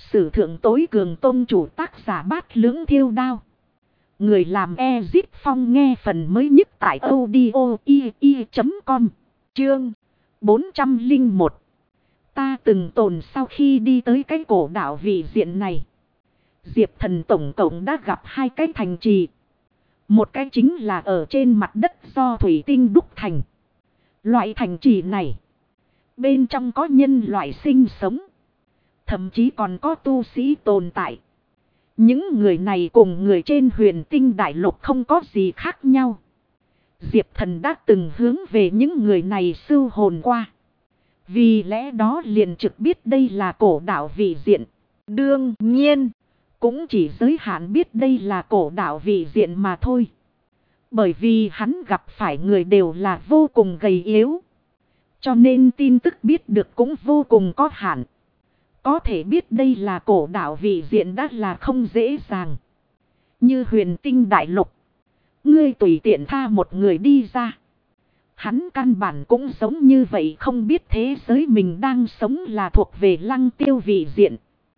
sử thượng tối cường tôn chủ, tác giả Bát Lưỡng Thiêu Đao. Người làm Ezip Phong, nghe phần mới nhất tại audio.com. Chương 401. Ta từng tồn sau khi đi tới cái cổ đảo vị diện này. Diệp Thần tổng cộng đã gặp 2 cái thành trì. Một cái chính là ở trên mặt đất do thủy tinh đúc thành. Loại thành trì này, bên trong có nhân loại sinh sống. Thậm chí còn có tu sĩ tồn tại. Những người này cùng người trên huyền tinh đại lục không có gì khác nhau. Diệp Thần đã từng hướng về những người này sưu hồn qua. Vì lẽ đó liền trực biết đây là cổ đảo vị diện. Đương nhiên, cũng chỉ giới hạn biết đây là cổ đảo vị diện mà thôi. Bởi vì hắn gặp phải người đều là vô cùng gầy yếu. Cho nên tin tức biết được cũng vô cùng có hạn. Có thể biết đây là cổ đảo vị diện đã là không dễ dàng. Như huyền tinh đại lục, ngươi tùy tiện tha một người đi ra, hắn căn bản cũng giống như vậy, không biết thế giới mình đang sống là thuộc về Lăng Tiêu vị diện.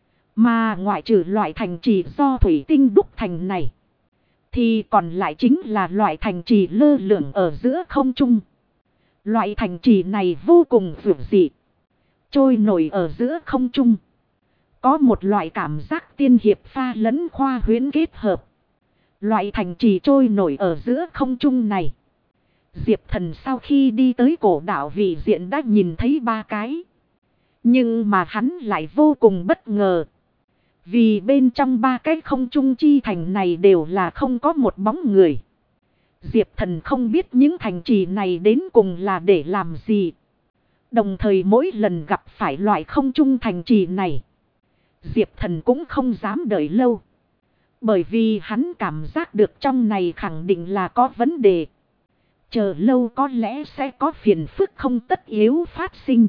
Mà ngoại trừ loại thành trì do thủy tinh đúc thành này, thì còn lại chính là loại thành trì lơ lửng ở giữa không trung. Loại thành trì này vô cùng vượt dị, trôi nổi ở giữa không trung. Có một loại cảm giác tiên hiệp pha lẫn khoa huyễn kết hợp. Loại thành trì trôi nổi ở giữa không trung này, Diệp Thần sau khi đi tới cổ đảo vị diện đã nhìn thấy 3 cái. Nhưng mà hắn lại vô cùng bất ngờ. Vì bên trong 3 cái không trung chi thành này đều là không có một bóng người. Diệp Thần không biết những thành trì này đến cùng là để làm gì. Đồng thời mỗi lần gặp phải loại không trung thành trì này, Diệp Thần cũng không dám đợi lâu. Bởi vì hắn cảm giác được trong này khẳng định là có vấn đề. Chờ lâu có lẽ sẽ có phiền phức không tất yếu phát sinh.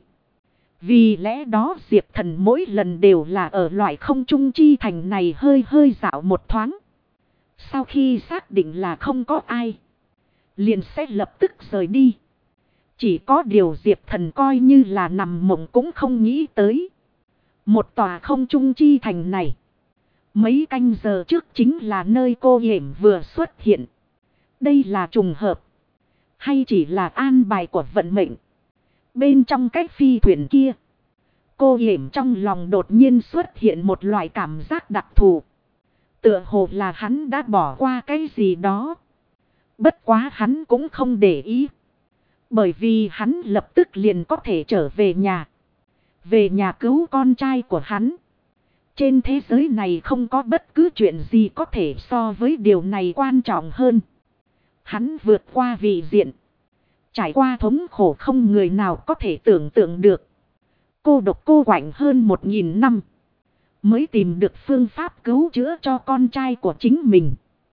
Vì lẽ đó Diệp Thần mỗi lần đều là ở loại không trung chi thành này hơi dạo một thoáng. Sau khi xác định là không có ai, liền sẽ lập tức rời đi. Chỉ có điều Diệp Thần coi như là nằm mộng cũng không nghĩ tới. Một tòa không trung chi thành này, mấy canh giờ trước chính là nơi cô Yểm vừa xuất hiện. Đây là trùng hợp, hay chỉ là an bài của vận mệnh? Bên trong cái phi thuyền kia, cô Yểm trong lòng đột nhiên xuất hiện một loại cảm giác đặc thù. Tựa hồ là hắn đã bỏ qua cái gì đó. Bất quá hắn cũng không để ý. Bởi vì hắn lập tức liền có thể trở về nhà. Về nhà cứu con trai của hắn. Trên thế giới này không có bất cứ chuyện gì có thể so với điều này quan trọng hơn. Hắn vượt qua vị diện, trải qua thống khổ không người nào có thể tưởng tượng được. Cô độc cô quạnh hơn 1000 năm, mới tìm được phương pháp cứu chữa cho con trai của chính mình.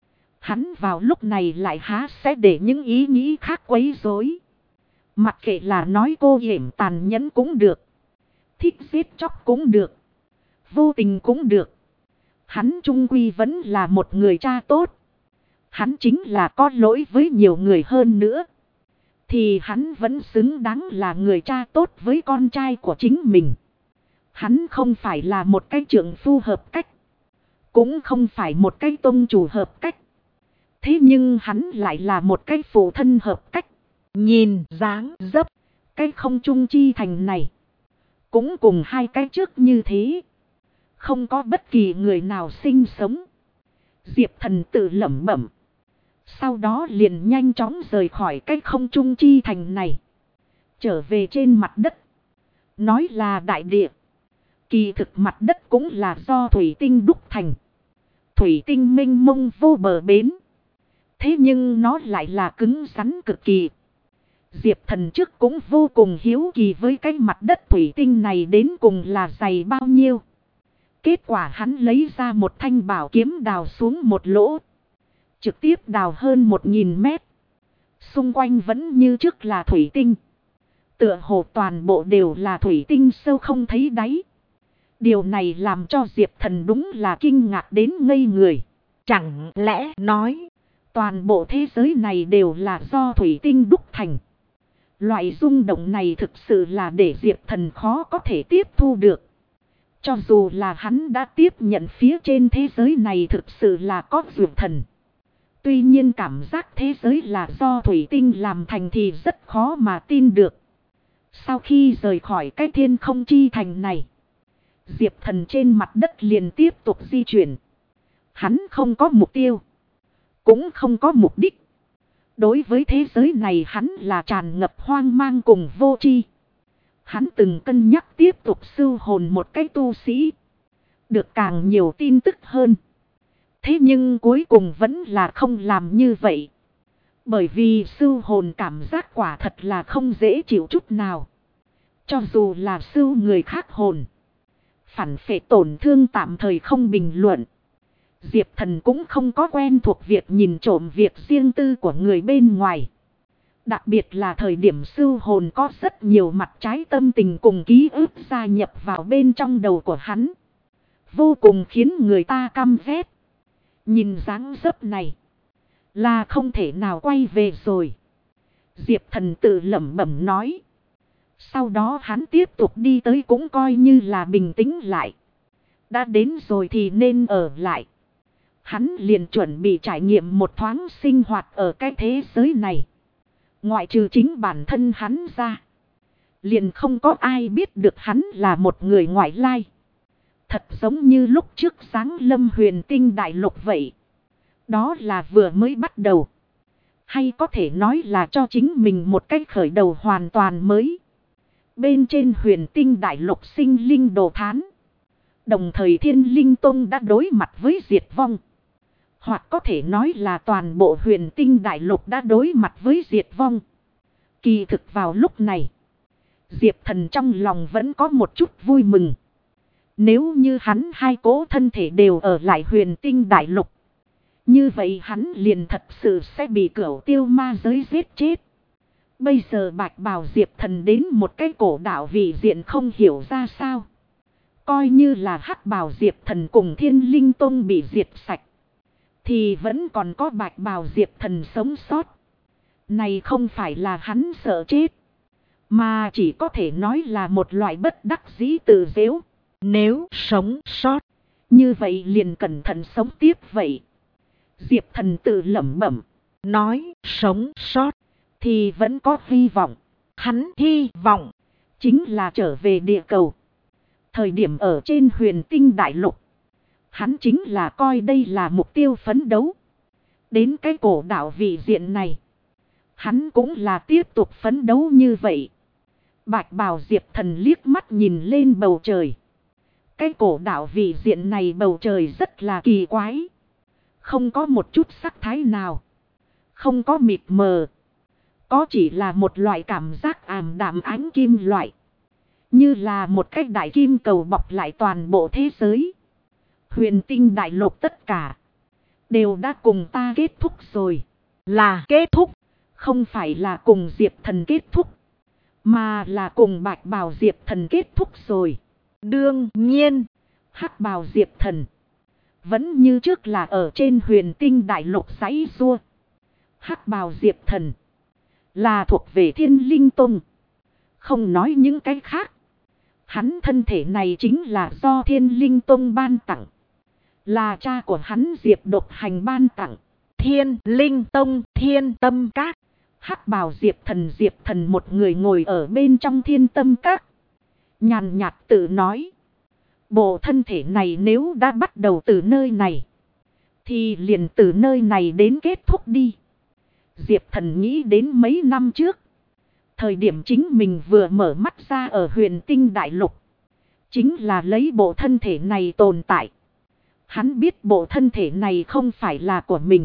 Hắn vào lúc này lại há sẽ để những ý nghĩ khác quấy rối. Mặc kệ là nói cô Yểm tàn nhẫn cũng được, thích giết chóc cũng được, vô tình cũng được. Hắn chung quy vẫn là một người cha tốt. Hắn chính là có lỗi với nhiều người hơn nữa, thì hắn vẫn xứng đáng là người cha tốt với con trai của chính mình. Hắn không phải là một cái trượng phu hợp cách, cũng không phải một cái tôn chủ hợp cách. Thế nhưng hắn lại là một cái phụ thân hợp cách. Nhìn dáng dấp cái không trung chi thành này, cũng cùng 2 cái trước như thế, không có bất kỳ người nào sinh sống. Diệp Thần tự lẩm bẩm. Sau đó liền nhanh chóng rời khỏi cái không trung chi thành này, trở về trên mặt đất. Nói là đại địa, kỳ thực mặt đất cũng là do thủy tinh đúc thành. Thủy tinh mênh mông vô bờ bến. Thế nhưng nó lại là cứng rắn cực kỳ. Diệp Thần trước cũng vô cùng hiếu kỳ với cái mặt đất thủy tinh này đến cùng là dày bao nhiêu. Kết quả hắn lấy ra một thanh bảo kiếm đào xuống một lỗ. Trực tiếp đào hơn 1000 mét. Xung quanh vẫn như trước là thủy tinh. Tựa hồ toàn bộ đều là thủy tinh sâu không thấy đáy. Điều này làm cho Diệp Thần đúng là kinh ngạc đến ngây người. Chẳng lẽ nói toàn bộ thế giới này đều là do thủy tinh đúc thành? Loại rung động này thực sự là để Diệp Thần khó có thể tiếp thu được. Cho dù là hắn đã tiếp nhận phía trên thế giới này thực sự là có dược thần. Tuy nhiên cảm giác thế giới là do thủy tinh làm thành thì rất khó mà tin được. Sau khi rời khỏi cái thiên không chi thành này, Diệp Thần trên mặt đất liền tiếp tục di chuyển. Hắn không có mục tiêu, cũng không có mục đích. Đối với thế giới này hắn là tràn ngập hoang mang cùng vô tri. Hắn từng cân nhắc tiếp tục sưu hồn một cái tu sĩ, được càng nhiều tin tức hơn. Thế nhưng cuối cùng vẫn là không làm như vậy. Bởi vì sưu hồn cảm giác quả thật là không dễ chịu chút nào. Cho dù là sưu người khác hồn, phản phệ tổn thương tạm thời không bình luận. Diệp Thần cũng không có quen thuộc việc nhìn trộm việc riêng tư của người bên ngoài. Đặc biệt là thời điểm sưu hồn có rất nhiều mặt trái tâm tình cùng ký ức gia nhập vào bên trong đầu của hắn. Vô cùng khiến người ta căm ghét. Nhìn dáng dấp này là không thể nào quay về rồi. Diệp Thần tự lẩm bẩm nói. Sau đó hắn tiếp tục đi tới cũng coi như là bình tĩnh lại. Đã đến rồi thì nên ở lại. Hắn liền chuẩn bị trải nghiệm một thoáng sinh hoạt ở cái thế giới này. Ngoại trừ chính bản thân hắn ra, liền không có ai biết được hắn là một người ngoại lai. Thật giống như lúc trước giáng lâm huyền tinh đại lục vậy. Đó là vừa mới bắt đầu. Hay có thể nói là cho chính mình một cách khởi đầu hoàn toàn mới. Bên trên huyền tinh đại lục sinh linh đồ thán. Đồng thời Thiên Linh Tông đã đối mặt với diệt vong. Hoặc có thể nói là toàn bộ huyền tinh đại lục đã đối mặt với diệt vong. Kỳ thực vào lúc này, Diệp Thần trong lòng vẫn có một chút vui mừng. Nếu như hắn hai cố thân thể đều ở lại huyền tinh đại lục, như vậy hắn liền thật sự sẽ bị cửu tiêu ma giới giết chết. Bây giờ bạch bào Diệp Thần đến một cái cổ đạo vị diện không hiểu ra sao. Coi như là hắc bào Diệp Thần cùng Thiên Linh Tông bị diệt sạch, thì vẫn còn có bạch bào Diệp Thần sống sót. Này không phải là hắn sợ chết, mà chỉ có thể nói là một loại bất đắc dĩ tự giễu. Nếu sống sót, như vậy liền cẩn thận sống tiếp vậy. Diệp Thần tự lẩm bẩm, nói sống sót thì vẫn có hy vọng. Hắn hy vọng chính là trở về địa cầu. Thời điểm ở trên huyền tinh đại lục, hắn chính là coi đây là mục tiêu phấn đấu. Đến cái cổ đạo vị diện này, hắn cũng là tiếp tục phấn đấu như vậy. Bạch bào Diệp Thần liếc mắt nhìn lên bầu trời. Cái cổ đạo vị diện này bầu trời rất là kỳ quái. Không có một chút sắc thái nào. Không có mịt mờ. Có chỉ là một loại cảm giác ảm đạm ánh kim loại. Như là một cái đại kim cầu bọc lại toàn bộ thế giới. Huyền tinh đại lục tất cả đều đã cùng ta kết thúc rồi. Là kết thúc, không phải là cùng Diệp Thần kết thúc, mà là cùng bạch bào Diệp Thần kết thúc rồi. Đương nhiên, hắc bào Diệp Thần vẫn như trước là ở trên huyền tinh đại lục giãy giụa. Hắc bào Diệp Thần là thuộc về Thiên Linh Tông. Không nói những cái khác, hắn thân thể này chính là do Thiên Linh Tông ban tặng. Là cha của hắn Diệp Độc Hành ban tặng. Thiên Linh Tông Thiên Tâm Các. Hắc bào Diệp Thần một người ngồi ở bên trong Thiên Tâm Các, nhàn nhạt tự nói. Bộ thân thể này nếu đã bắt đầu từ nơi này, thì liền từ nơi này đến kết thúc đi. Diệp Thần nghĩ đến mấy năm trước, thời điểm chính mình vừa mở mắt ra ở huyền tinh đại lục, chính là lấy bộ thân thể này tồn tại. Hắn biết bộ thân thể này không phải là của mình,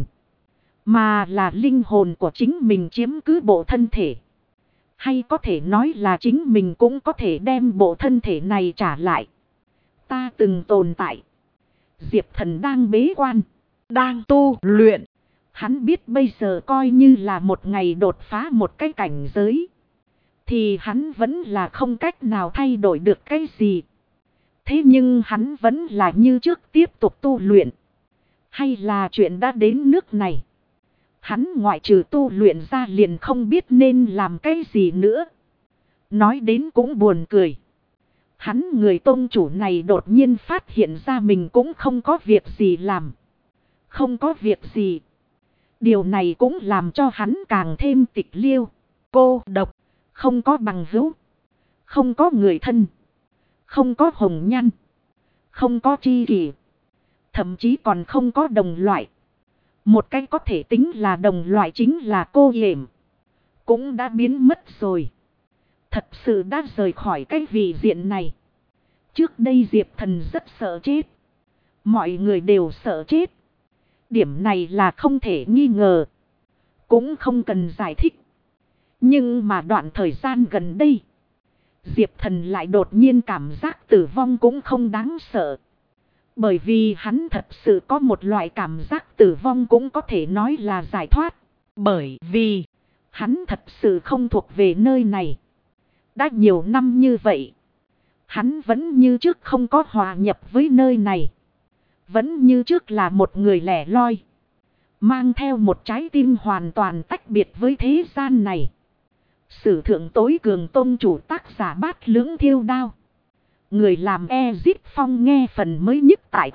mà là linh hồn của chính mình chiếm cứ bộ thân thể. Hay có thể nói là chính mình cũng có thể đem bộ thân thể này trả lại. Ta từng tồn tại. Diệp Thần đang bế quan, đang tu luyện. Hắn biết bây giờ coi như là một ngày đột phá một cái cảnh giới, thì hắn vẫn là không cách nào thay đổi được cái gì. Thế nhưng hắn vẫn là như trước tiếp tục tu luyện. Hay là chuyện đã đến nước này, hắn ngoại trừ tu luyện ra liền không biết nên làm cái gì nữa. Nói đến cũng buồn cười. Hắn người tôn chủ này đột nhiên phát hiện ra mình cũng không có việc gì làm. Không có việc gì. Điều này cũng làm cho hắn càng thêm tịch liêu, cô độc, không có bằng hữu, không có người thân, không có hồng nhan, không có tri kỷ, thậm chí còn không có đồng loại. Một cái có thể tính là đồng loại chính là cô Yểm, cũng đã biến mất rồi. Thật sự đã rời khỏi cái vị diện này. Trước đây Diệp Thần rất sợ chết. Mọi người đều sợ chết. Điểm này là không thể nghi ngờ. Cũng không cần giải thích. Nhưng mà đoạn thời gian gần đây, Diệp Thần lại đột nhiên cảm giác tử vong cũng không đáng sợ. Bởi vì hắn thật sự có một loại cảm giác tử vong cũng có thể nói là giải thoát. Bởi vì hắn thật sự không thuộc về nơi này. Đã nhiều năm như vậy, hắn vẫn như trước không có hòa nhập với nơi này. Vẫn như trước là một người lẻ loi, mang theo một trái tim hoàn toàn tách biệt với thế gian này. Sử thượng tối cường tôn chủ, tác giả Bát Lưỡng Thiêu Đao. Người làm Ezip Phong, nghe phần mới nhất tại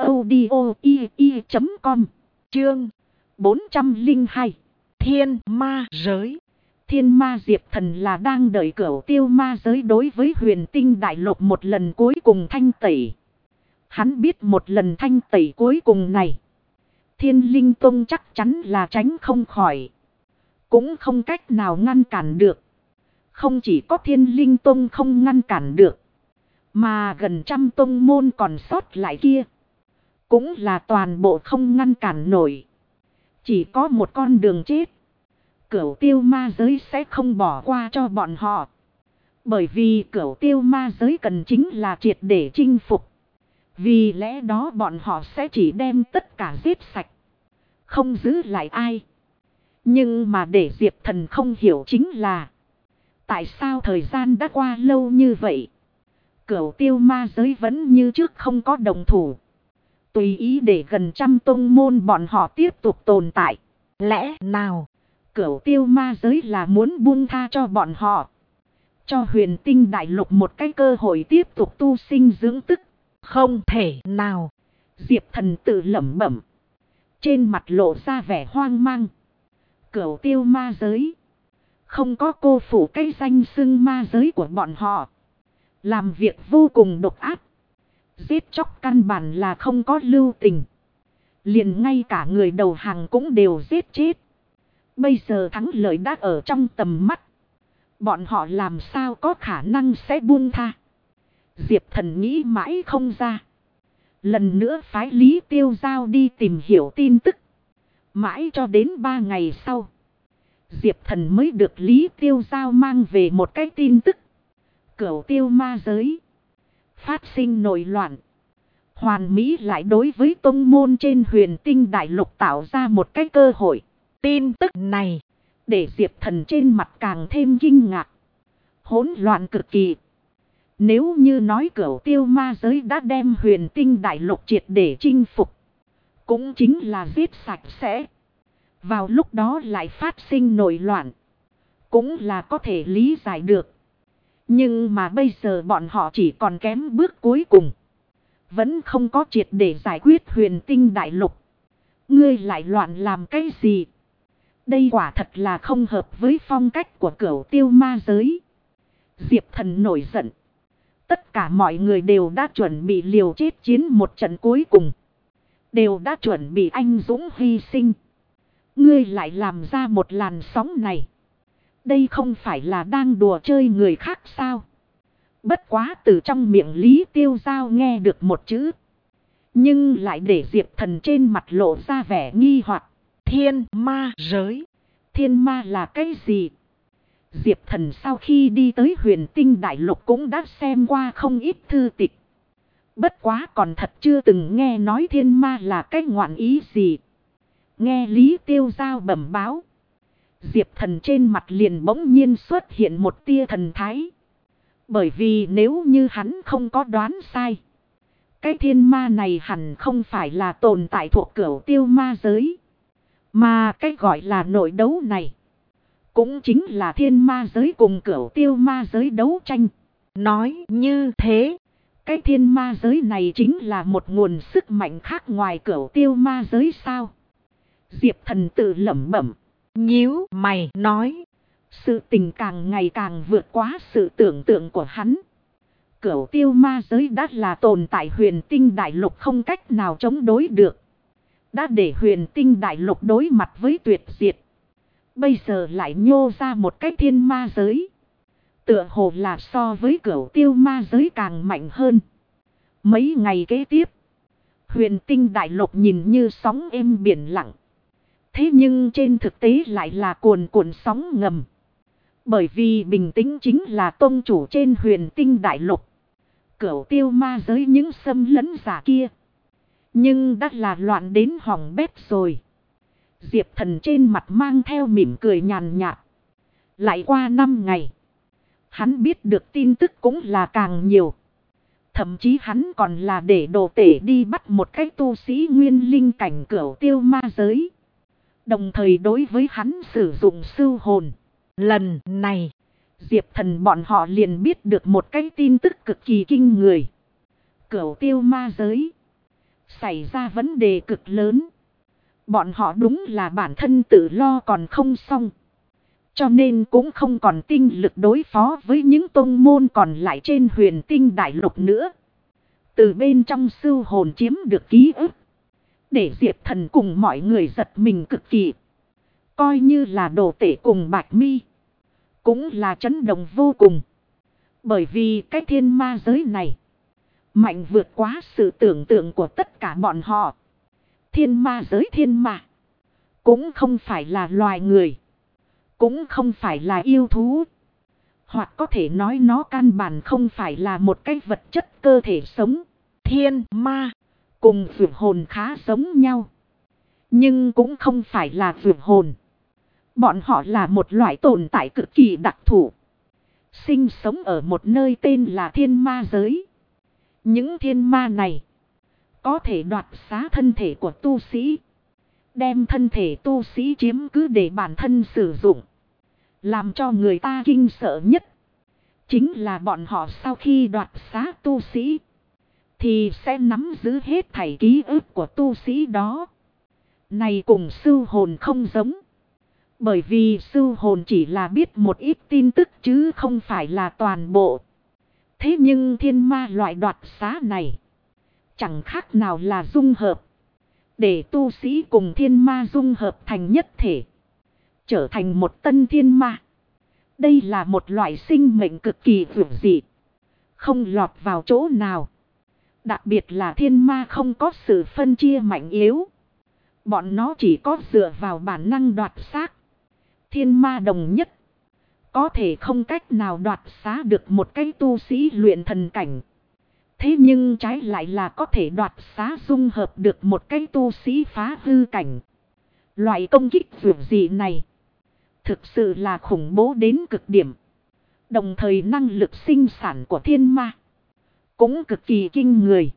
audio.com. Chương 402. Thiên Ma Giới. Thiên Ma Diệp Thần là đang đợi Cửu Tiêu Ma Giới đối với Huyền Tinh Đại Lục một lần cuối cùng thanh tẩy. Hắn biết một lần thanh tẩy cuối cùng này, Thiên Linh Tông chắc chắn là tránh không khỏi, cũng không cách nào ngăn cản được. Không chỉ có Thiên Linh Tông không ngăn cản được, mà gần trăm tông môn còn sót lại kia, cũng là toàn bộ không ngăn cản nổi. Chỉ có một con đường chết. Cửu Tiêu Ma Giới sẽ không bỏ qua cho bọn họ. Bởi vì Cửu Tiêu Ma Giới cần chính là triệt để chinh phục. Vì lẽ đó bọn họ sẽ chỉ đem tất cả giết sạch, không giữ lại ai. Nhưng mà để Diệp Thần không hiểu chính là, tại sao thời gian đã qua lâu như vậy, Cửu Tiêu Ma Giới vẫn như trước không có đồng thủ. Tùy ý để gần trăm tông môn bọn họ tiếp tục tồn tại. Lẽ nào Cửu Tiêu Ma Giới là muốn buông tha cho bọn họ, cho Huyền Tinh Đại Lục một cái cơ hội tiếp tục tu sinh dưỡng tức? Không thể nào. Diệp Thần tự lẩm bẩm, trên mặt lộ ra vẻ hoang mang. Cửu Tiêu Ma Giới không có cô phủ cái danh xưng ma giới của bọn họ, làm việc vô cùng độc ác, giết chóc căn bản là không có lưu tình. Liền ngay cả người đầu hàng cũng đều giết chết. Bây giờ thắng lợi đã ở trong tầm mắt, bọn họ làm sao có khả năng sẽ buông tha? Diệp Thần nghĩ mãi không ra. Lần nữa phái Lý Tiêu Giao đi tìm hiểu tin tức. Mãi cho đến 3 ngày sau, Diệp Thần mới được Lý Tiêu Giao mang về một cái tin tức. Cửu Tiêu Ma Giới phát sinh nổi loạn. Hoàn Mỹ lại đối với tông môn trên Huyền Tinh Đại Lục tạo ra một cái cơ hội. Tin tức này để Diệp Thần trên mặt càng thêm kinh ngạc, hỗn loạn cực kỳ. Nếu như nói Cửu Tiêu Ma Giới đã đem Huyền Tinh Đại Lục triệt để chinh phục, cũng chính là giết sạch sẽ, vào lúc đó lại phát sinh nổi loạn, cũng là có thể lý giải được. Nhưng mà bây giờ bọn họ chỉ còn kém bước cuối cùng, vẫn không có triệt để giải quyết Huyền Tinh Đại Lục. Ngươi lại loạn làm cái gì? Đây quả thật là không hợp với phong cách của Cửu Tiêu Ma Giới. Diệp Thần nổi giận. Tất cả mọi người đều đã chuẩn bị liều chết chiến một trận cuối cùng, đều đã chuẩn bị anh dũng hy sinh. Ngươi lại làm ra một làn sóng này. Đây không phải là đang đùa chơi người khác sao? Bất quá từ trong miệng Lý Tiêu Giao nghe được một chữ, nhưng lại để Diệp Thần trên mặt lộ ra vẻ nghi hoặc. Thiên Ma Giới. Thiên Ma là cái gì? Diệp Thần sau khi đi tới Huyền Tinh Đại Lục cũng đã xem qua không ít thư tịch. Bất quá còn thật chưa từng nghe nói thiên ma là cái ngoạn ý gì. Nghe Lý Tiêu Giao bẩm báo, Diệp Thần trên mặt liền bỗng nhiên xuất hiện một tia thần thái. Bởi vì nếu như hắn không có đoán sai, cái thiên ma này hẳn không phải là tồn tại thuộc Cửu Tiêu Ma Giới, mà cái gọi là nội đấu này cũng chính là Thiên Ma Giới cùng Cửu Tiêu Ma Giới đấu tranh. Nói như thế, cái thiên ma giới này chính là một nguồn sức mạnh khác ngoài cửu tiêu ma giới sao? Diệp Thần tự lẩm bẩm. Nhíu mày nói. Sự tình càng ngày càng vượt quá sự tưởng tượng của hắn. Cửu tiêu ma giới đã là tồn tại huyền tinh đại lục không cách nào chống đối được. Đã để huyền tinh đại lục đối mặt với tuyệt diệt. Bây giờ lại nhô ra một cái thiên ma giới. Tựa hồ là so với cửu tiêu ma giới càng mạnh hơn. Mấy ngày kế tiếp, huyền tinh đại lục nhìn như sóng êm biển lặng. Thế nhưng trên thực tế lại là cuồn cuộn sóng ngầm. Bởi vì bình tĩnh chính là tôn chủ trên huyền tinh đại lục. Cửu tiêu ma giới những xâm lấn giả kia. Nhưng đã là loạn đến hỏng bét rồi. Diệp Thần trên mặt mang theo mỉm cười nhàn nhạt. Lại qua 5 ngày. Hắn biết được tin tức cũng là càng nhiều. Thậm chí hắn còn là để đồ tể đi bắt một cái tu sĩ nguyên linh cảnh cửu tiêu ma giới. Đồng thời đối với hắn sử dụng sưu hồn. Lần này, Diệp Thần bọn họ liền biết được một cái tin tức cực kỳ kinh người. Cửu tiêu ma giới xảy ra vấn đề cực lớn. Bọn họ đúng là bản thân tự lo còn không xong. Cho nên cũng không còn tinh lực đối phó với những tông môn còn lại trên huyền tinh đại lục nữa. Từ bên trong sưu hồn chiếm được ký ức. Để Diệp Thần cùng mọi người giật mình cực kỳ. Coi như là đồ tể cùng Bạch Mi. Cũng là chấn động vô cùng. Bởi vì cái thiên ma giới này mạnh vượt quá sự tưởng tượng của tất cả bọn họ. Thiên ma giới thiên ma cũng không phải là loài người. Cũng không phải là yêu thú. Hoặc có thể nói nó căn bản không phải là một cái vật chất cơ thể sống. thiên ma cùng vượt hồn khá giống nhau. Nhưng cũng không phải là vượt hồn. Bọn họ là một loại tồn tại cực kỳ đặc thù. Sinh sống ở một nơi tên là thiên ma giới. Những thiên ma này có thể đoạt xá thân thể của tu sĩ. Đem thân thể tu sĩ chiếm cứ để bản thân sử dụng. Làm cho người ta kinh sợ nhất. Chính là bọn họ sau khi đoạt xá tu sĩ. Thì sẽ nắm giữ hết thảy ký ức của tu sĩ đó. Này cùng sưu hồn không giống. Bởi vì sưu hồn chỉ là biết một ít tin tức chứ không phải là toàn bộ. Thế nhưng thiên ma loại đoạt xá này chẳng khác nào là dung hợp. Để tu sĩ cùng thiên ma dung hợp thành nhất thể. Trở thành một tân thiên ma. Đây là một loại sinh mệnh cực kỳ vượt dị. Không lọt vào chỗ nào. Đặc biệt là thiên ma không có sự phân chia mạnh yếu. Bọn nó chỉ có dựa vào bản năng đoạt xác. Thiên ma đồng nhất. Có thể không cách nào đoạt xá được một cái tu sĩ luyện thần cảnh. Thế nhưng trái lại là có thể đoạt xá dung hợp được một cái tu sĩ phá hư cảnh. Loại công kích vượt dị này thực sự là khủng bố đến cực điểm. Đồng thời năng lực sinh sản của thiên ma cũng cực kỳ kinh người.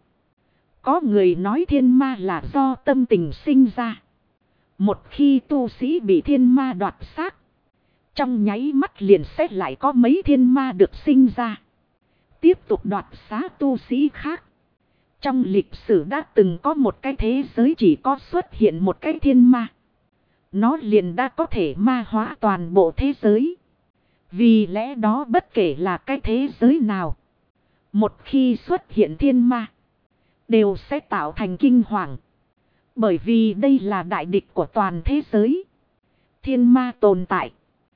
Có người nói thiên ma là do tâm tình sinh ra. Một khi tu sĩ bị thiên ma đoạt xác, trong nháy mắt liền sẽ lại có mấy thiên ma được sinh ra. Tiếp tục đoạt xá tu sĩ khác. Trong lịch sử đã từng có một cái thế giới chỉ có xuất hiện một cái thiên ma. Nó liền đã có thể ma hóa toàn bộ thế giới. Vì lẽ đó bất kể là cái thế giới nào, một khi xuất hiện thiên ma, đều sẽ tạo thành kinh hoàng. Bởi vì đây là đại địch của toàn thế giới. Thiên ma tồn tại.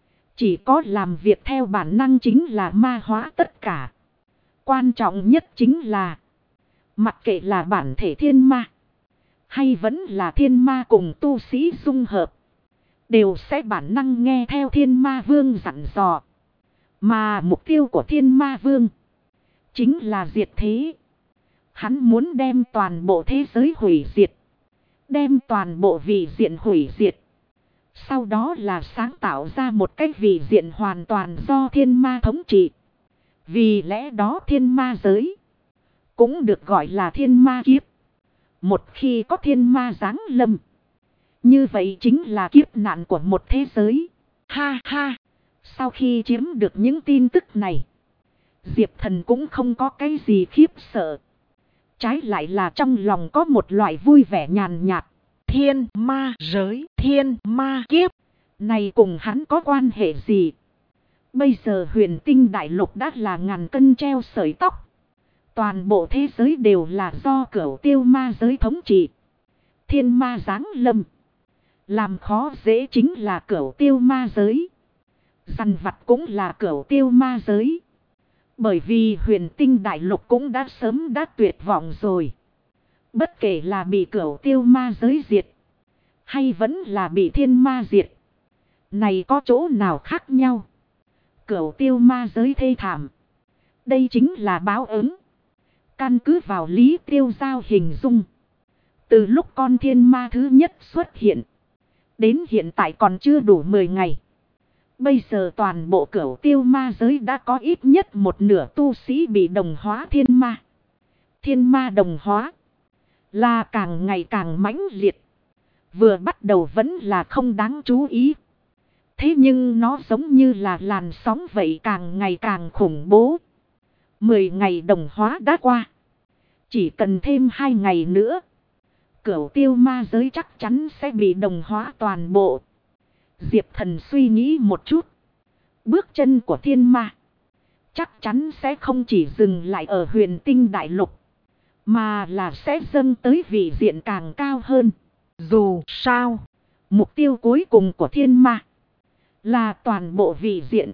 Chỉ có làm việc theo bản năng chính là ma hóa tất cả. Quan trọng nhất chính là mặc kệ là bản thể thiên ma hay vẫn là thiên ma cùng tu sĩ dung hợp, đều sẽ bản năng nghe theo thiên ma vương dặn dò. Mà mục tiêu của thiên ma vương chính là diệt thế. Hắn muốn đem toàn bộ thế giới hủy diệt. Đem toàn bộ vị diện hủy diệt. Sau đó là sáng tạo ra một cái vị diện hoàn toàn do thiên ma thống trị. Vì lẽ đó thiên ma giới cũng được gọi là thiên ma kiếp. Một khi có thiên ma giáng lâm, như vậy chính là kiếp nạn của một thế giới. Ha ha! Sau khi chiếm được những tin tức này, Diệp Thần cũng không có cái gì khiếp sợ. Trái lại là trong lòng có một loại vui vẻ nhàn nhạt. Thiên ma giới, thiên ma kiếp. Này cùng hắn có quan hệ gì? Bây giờ huyền tinh đại lục đã là ngàn cân treo sợi tóc. Toàn bộ thế giới đều là do Cửu Tiêu ma giới thống trị. Thiên ma giáng lâm. Làm khó dễ chính là Cửu Tiêu ma giới. Dằn vặt cũng là Cửu Tiêu ma giới. Bởi vì huyền tinh đại lục cũng đã sớm đã tuyệt vọng rồi. Bất kể là bị Cửu Tiêu ma giới diệt, hay vẫn là bị thiên ma diệt, này có chỗ nào khác nhau? Cửu Tiêu ma giới thê thảm. Đây chính là báo ứng. Căn cứ vào Lý Tiêu Giao hình dung. Từ lúc con thiên ma thứ nhất xuất hiện, đến hiện tại còn chưa đủ 10 ngày. Bây giờ toàn bộ Cửu Tiêu ma giới đã có ít nhất một nửa tu sĩ bị đồng hóa thiên ma. Thiên ma đồng hóa là càng ngày càng mãnh liệt. Vừa bắt đầu vẫn là không đáng chú ý. Thế nhưng nó giống như là làn sóng vậy, càng ngày càng khủng bố. 10 ngày đồng hóa đã qua. Chỉ cần thêm 2 ngày nữa, Cửu Tiêu ma giới chắc chắn sẽ bị đồng hóa toàn bộ. Diệp Thần suy nghĩ một chút. Bước chân của thiên ma chắc chắn sẽ không chỉ dừng lại ở huyền tinh đại lục, mà là sẽ dâng tới vị diện càng cao hơn. Dù sao, mục tiêu cuối cùng của thiên ma là toàn bộ vị diện,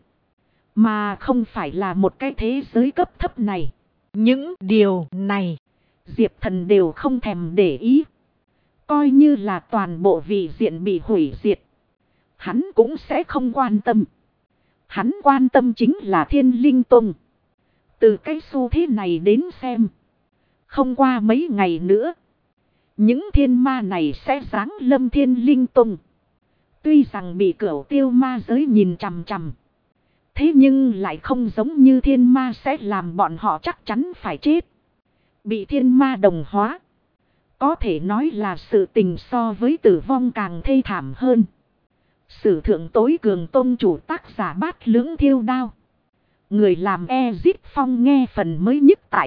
mà không phải là một cái thế giới cấp thấp này. những điều này Diệp Thần đều không thèm để ý. Coi như là toàn bộ vị diện bị hủy diệt, hắn cũng sẽ không quan tâm. Hắn quan tâm chính là Thiên Linh Tông. Từ cái xu thế này đến xem, không qua mấy ngày nữa, những thiên ma này sẽ giáng lâm Thiên Linh Tông. Tuy rằng bị Cửu Tiêu ma giới nhìn chằm chằm, thế nhưng lại không giống như thiên ma sẽ làm bọn họ chắc chắn phải chết. Bị thiên ma đồng hóa, có thể nói là sự tình so với tử vong càng thê thảm hơn. Sử thượng tối cường tôn chủ, tác giả Bát Lưỡng Thiêu Đao. Người làm Ezip Phong, nghe phần mới nhất tại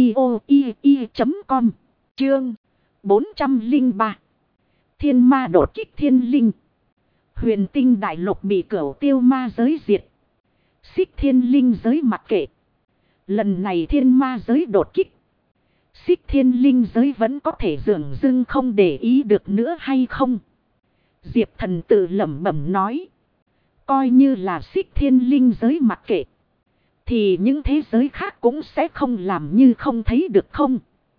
audio.com. Chương 403. Thiên ma đột kích thiên linh. Huyền tinh đại lục bị Cửu Tiêu ma giới diệt. Xích thiên linh giới mặc kệ. Lần này thiên ma giới đột kích, Xích thiên linh giới vẫn có thể dường dưng không để ý được nữa hay không? Diệp Thần tự lẩm bẩm nói. Coi như là Xích thiên linh giới mặc kệ, thì những thế giới khác cũng sẽ không làm như không thấy được không?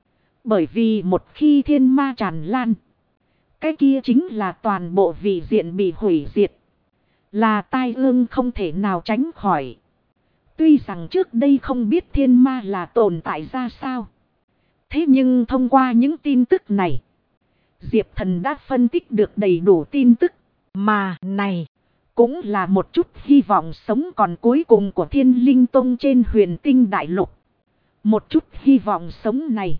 Bởi vì một khi thiên ma tràn lan, cái kia chính là toàn bộ vị diện bị hủy diệt. Là tai ương không thể nào tránh khỏi. Tuy rằng trước đây không biết thiên ma là tồn tại ra sao, thế nhưng thông qua những tin tức này, Diệp Thần đã phân tích được đầy đủ tin tức. mà này Cũng là một chút hy vọng sống còn cuối cùng của Thiên Linh Tông trên huyền tinh đại lục. Một chút hy vọng sống này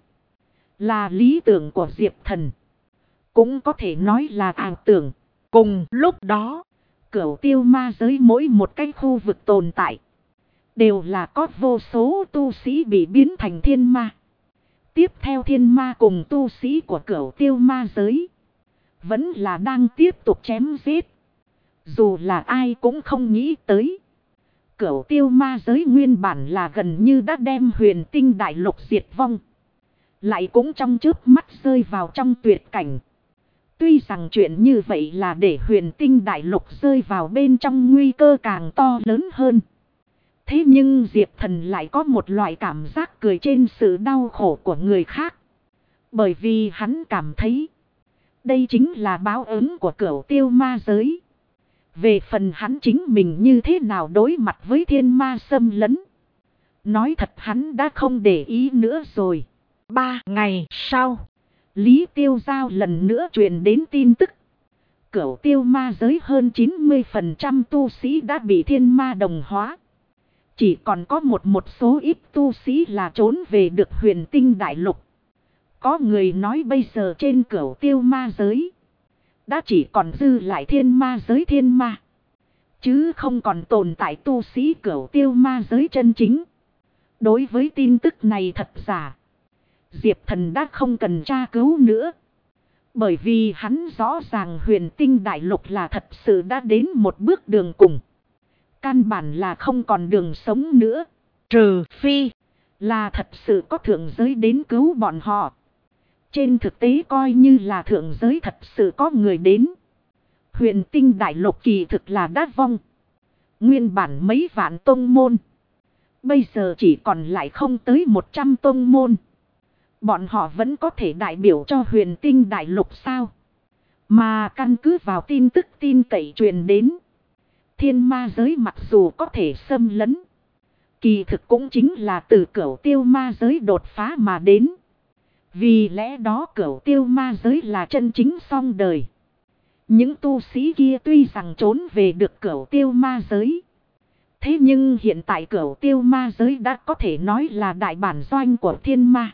là lý tưởng của Diệp Thần, cũng có thể nói là ảo tưởng. cùng lúc đó, Cửu Tiêu ma giới mỗi một cái khu vực tồn tại, đều là có vô số tu sĩ bị biến thành thiên ma. Tiếp theo thiên ma cùng tu sĩ của Cửu Tiêu ma giới vẫn là đang tiếp tục chém giết. Dù là ai cũng không nghĩ tới, Cửu Tiêu ma giới nguyên bản là gần như đã đem huyền tinh đại lục diệt vong, lại cũng trong chớp mắt rơi vào trong tuyệt cảnh. Tuy rằng chuyện như vậy là để huyền tinh đại lục rơi vào bên trong nguy cơ càng to lớn hơn. Thế nhưng Diệp Thần lại có một loại cảm giác cười trên sự đau khổ của người khác. Bởi vì hắn cảm thấy đây chính là báo ứng của Cửu Tiêu ma giới. Về phần hắn chính mình như thế nào đối mặt với thiên ma xâm lấn, nói thật hắn đã không để ý nữa rồi. 3 ngày sau, Lý Tiêu Giao lần nữa truyền đến tin tức. Cửu Tiêu ma giới hơn 90% tu sĩ đã bị thiên ma đồng hóa. Chỉ còn có một số ít tu sĩ là trốn về được huyền tinh đại lục. Có người nói bây giờ trên Cửu Tiêu ma giới đã chỉ còn dư lại thiên ma giới thiên ma, chứ không còn tồn tại tu sĩ Cửu Tiêu ma giới chân chính. Đối với tin tức này thật giả, Diệp Thần đã không cần tra cứu nữa. Bởi vì hắn rõ ràng huyền tinh đại lục là thật sự đã đến một bước đường cùng. Căn bản là không còn đường sống nữa. Trừ phi là thật sự có thượng giới đến cứu bọn họ. Trên thực tế coi như là thượng giới thật sự có người đến. Huyền tinh đại lục kỳ thực là đã vong. Nguyên bản mấy vạn tông môn. Bây giờ chỉ còn lại không tới 100 tông môn. Bọn họ vẫn có thể đại biểu cho huyền tinh đại lục sao? Mà căn cứ vào tin tức tin cậy truyền đến. Thiên ma giới mặc dù có thể xâm lấn. Kỳ thực cũng chính là từ cửu tiêu ma giới đột phá mà đến. Vì lẽ đó cửu tiêu ma giới là chân chính song đời. Những tu sĩ kia tuy rằng trốn về được cửu tiêu ma giới. Thế nhưng hiện tại cửu tiêu ma giới đã có thể nói là đại bản doanh của thiên ma.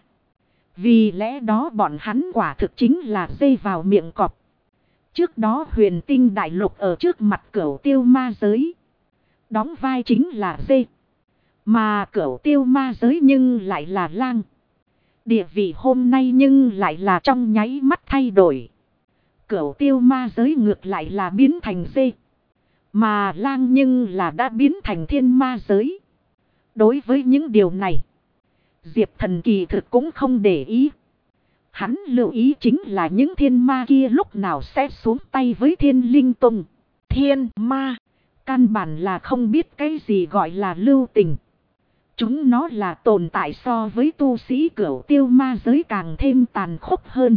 Vì lẽ đó bọn hắn quả thực chính là dây vào miệng cọp. Trước đó huyền tinh đại lục ở trước mặt cửu tiêu ma giới. Đóng vai chính là dê. Mà cửu tiêu ma giới nhưng lại là lang. Địa vị hôm nay nhưng lại là trong nháy mắt thay đổi. Cửu tiêu ma giới ngược lại là biến thành dê. Mà lang nhưng là đã biến thành thiên ma giới. Đối với những điều này, Diệp Thần kỳ thực cũng không để ý. Hắn lưu ý chính là những thiên ma kia lúc nào sẽ xuống tay với Thiên Linh Tông. thiên ma Căn bản là không biết cái gì gọi là lưu tình. Chúng nó là tồn tại so với tu sĩ cửu tiêu ma giới càng thêm tàn khốc hơn.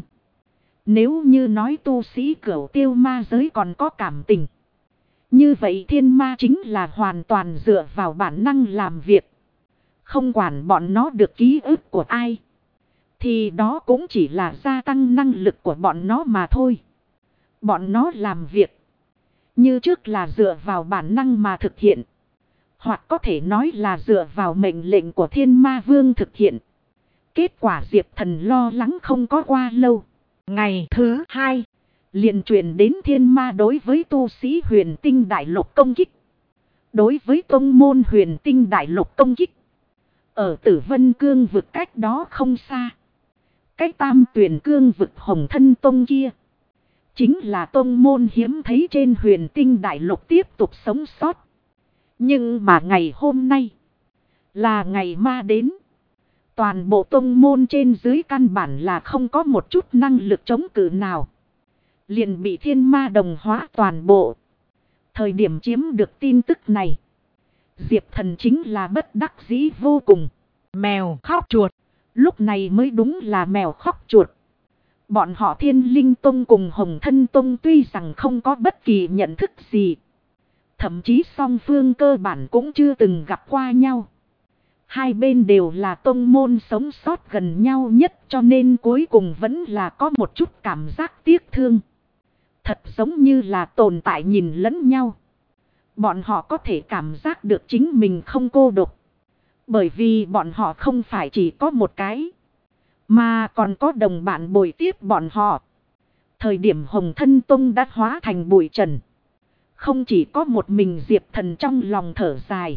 Nếu như nói tu sĩ cửu tiêu ma giới còn có cảm tình. Như vậy thiên ma chính là hoàn toàn dựa vào bản năng làm việc. Không quản bọn nó được ký ức của ai. Thì đó cũng chỉ là gia tăng năng lực của bọn nó mà thôi. Bọn nó làm việc. Như trước là dựa vào bản năng mà thực hiện. Hoặc có thể nói là dựa vào mệnh lệnh của thiên ma vương thực hiện. Kết quả Diệp Thần lo lắng không có qua lâu. Ngày thứ hai liền truyền đến thiên ma đối với tu sĩ huyền tinh đại lục công kích. Đối với tông môn huyền tinh đại lục công kích. Ở Tử Vân Cương vực cách đó không xa. Cái Tam Tuyển Cương vực Hồng Thân Tông kia. Chính là tông môn hiếm thấy trên huyền tinh đại lục tiếp tục sống sót. Nhưng mà ngày hôm nay. Là ngày ma đến. Toàn bộ tông môn trên dưới căn bản là không có một chút năng lực chống cự nào. Liền bị thiên ma đồng hóa toàn bộ. Thời điểm chiếm được tin tức này. Diệp Thần chính là bất đắc dĩ vô cùng. Mèo khóc chuột. Lúc này mới đúng là mèo khóc chuột. Bọn họ Thiên Linh Tông cùng Hồng Thân Tông tuy rằng không có bất kỳ nhận thức gì. Thậm chí song phương cơ bản cũng chưa từng gặp qua nhau. Hai bên đều là tông môn sống sót gần nhau nhất cho nên cuối cùng vẫn là có một chút cảm giác tiếc thương. Thật giống như là tồn tại nhìn lẫn nhau. Bọn họ có thể cảm giác được chính mình không cô độc. Bởi vì bọn họ không phải chỉ có một cái. Mà còn có đồng bạn bồi tiếp bọn họ. Thời điểm Hồng Thân Tông đã hóa thành bụi trần. Không chỉ có một mình Diệp Thần trong lòng thở dài.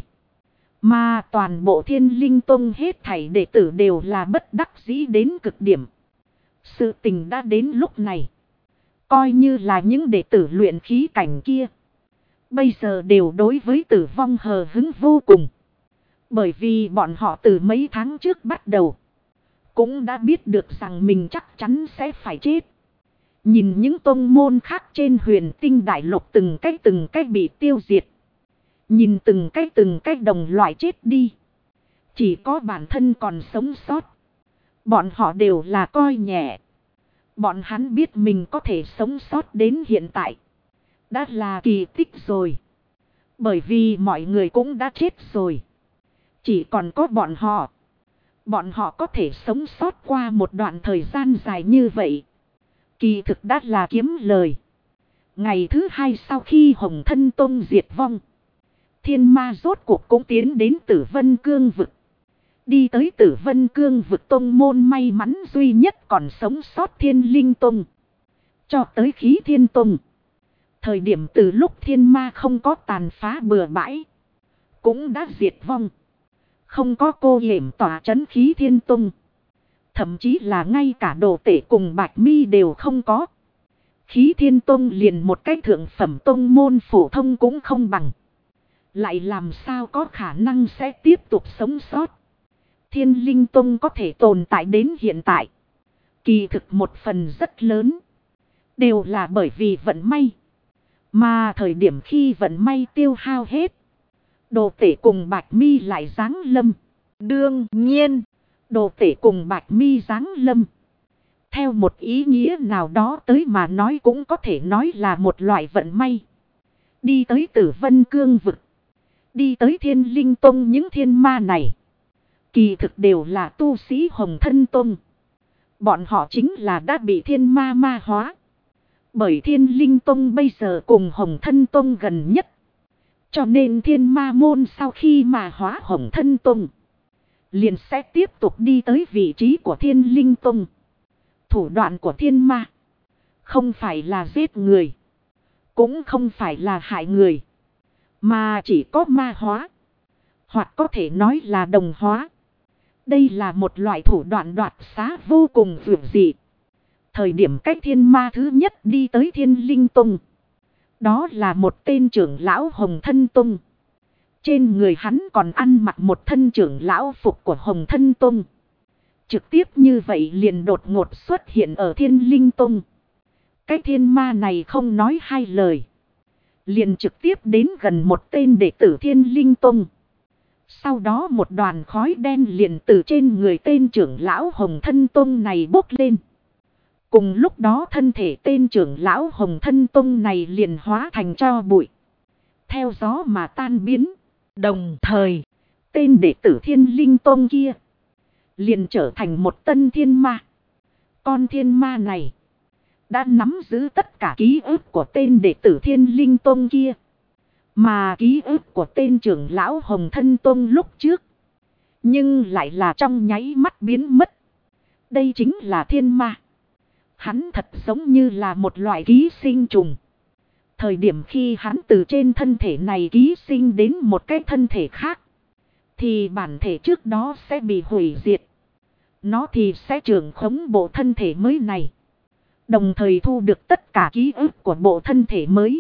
Mà toàn bộ Thiên Linh Tông hết thảy đệ tử đều là bất đắc dĩ đến cực điểm. Sự tình đã đến lúc này. Coi như là những đệ tử luyện khí cảnh kia. Bây giờ đều đối với tử vong hờ hững vô cùng. Bởi vì bọn họ từ mấy tháng trước bắt đầu. Cũng đã biết được rằng mình chắc chắn sẽ phải chết. Nhìn những tông môn khác trên huyền tinh đại lục từng cách bị tiêu diệt. Nhìn từng cách đồng loại chết đi. Chỉ có bản thân còn sống sót. Bọn họ đều là coi nhẹ. Bọn hắn biết mình có thể sống sót đến hiện tại. Đã là kỳ tích rồi. Bởi vì mọi người cũng đã chết rồi. Chỉ còn có bọn họ. Bọn họ có thể sống sót qua một đoạn thời gian dài như vậy. Kỳ thực đã là kiếm lời. Ngày thứ hai sau khi Hồng Thân Tông diệt vong. Thiên ma rốt cuộc cũng tiến đến Tử Vân Cương vực. Đi tới Tử Vân Cương vực tông môn may mắn duy nhất còn sống sót Thiên Linh Tông. Cho tới Khí Thiên Tông. Thời điểm từ lúc thiên ma không có tàn phá bừa bãi. Cũng đã diệt vong. Không có cô yểm tỏa chấn khí thiên tông. Thậm chí là ngay cả đồ tể cùng bạch mi đều không có. Khí thiên tông liền một cái thượng phẩm tông môn phổ thông cũng không bằng. Lại làm sao có khả năng sẽ tiếp tục sống sót. Thiên linh tông có thể tồn tại đến hiện tại. Kỳ thực một phần rất lớn. Đều là bởi vì vận may. Mà thời điểm khi vận may tiêu hao hết. Đồ tể cùng bạch mi lại giáng lâm. Đương nhiên. Đồ tể cùng bạch mi giáng lâm. Theo một ý nghĩa nào đó tới mà nói cũng có thể nói là một loại vận may. Đi tới Tử Vân Cương vực. Đi tới Thiên Linh Tông những thiên ma này. Kỳ thực đều là tu sĩ Hồng Thân Tông. Bọn họ chính là đã bị thiên ma ma hóa. Bởi Thiên Linh Tông bây giờ cùng Hồng Thân Tông gần nhất. Cho nên thiên ma môn sau khi ma hóa Hồng Thân Tông. Liền sẽ tiếp tục đi tới vị trí của Thiên Linh Tông. Thủ đoạn của thiên ma. Không phải là giết người. Cũng không phải là hại người. Mà chỉ có ma hóa. Hoặc có thể nói là đồng hóa. Đây là một loại thủ đoạn đoạt xá vô cùng vượt dị. Thời điểm cách thiên ma thứ nhất đi tới Thiên Linh Tông. Đó là một tên trưởng lão Hồng Thân Tông. Trên người hắn còn ăn mặc một thân trưởng lão phục của Hồng Thân Tông. Trực tiếp như vậy liền đột ngột xuất hiện ở Thiên Linh Tông. Cái thiên ma này không nói hai lời. Liền trực tiếp đến gần một tên đệ tử Thiên Linh Tông. Sau đó một đoàn khói đen liền từ trên người tên trưởng lão Hồng Thân Tông này bốc lên. Cùng lúc đó thân thể tên trưởng lão Hồng Thân Tông này liền hóa thành tro bụi. Theo gió mà tan biến. Đồng thời, tên đệ tử Thiên Linh Tông kia liền trở thành một tân thiên ma. Con thiên ma này đã nắm giữ tất cả ký ức của tên đệ tử Thiên Linh Tông kia. Mà ký ức của tên trưởng lão Hồng Thân Tông lúc trước. Nhưng lại là trong nháy mắt biến mất. Đây chính là thiên ma. Hắn thật giống như là một loại ký sinh trùng. Thời điểm khi hắn từ trên thân thể này ký sinh đến một cái thân thể khác. Thì bản thể trước đó sẽ bị hủy diệt. Nó thì sẽ trưởng khống bộ thân thể mới này. Đồng thời thu được tất cả ký ức của bộ thân thể mới.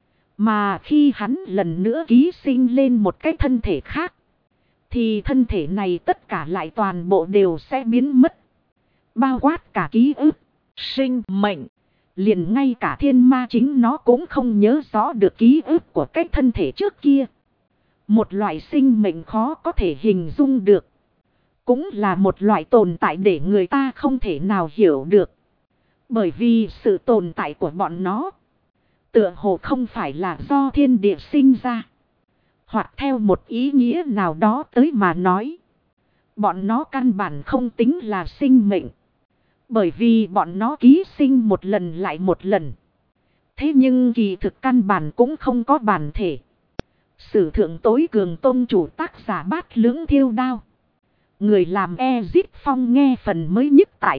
Mà khi hắn lần nữa ký sinh lên một cái thân thể khác. Thì thân thể này tất cả lại toàn bộ đều sẽ biến mất. Bao quát cả ký ức, sinh mệnh. Liền ngay cả thiên ma chính nó cũng không nhớ rõ được ký ức của cái thân thể trước kia. Một loại sinh mệnh khó có thể hình dung được. Cũng là một loại tồn tại để người ta không thể nào hiểu được. Bởi vì sự tồn tại của bọn nó tựa hồ không phải là do thiên địa sinh ra. Hoặc theo một ý nghĩa nào đó tới mà nói. Bọn nó căn bản không tính là sinh mệnh. Bởi vì bọn nó ký sinh một lần lại một lần. Thế nhưng kỳ thực căn bản cũng không có bản thể. Sử thượng tối cường tôn chủ tác giả Bát Lưỡng Thiêu Đao. Người làm Ezip Phong nghe phần mới nhất tại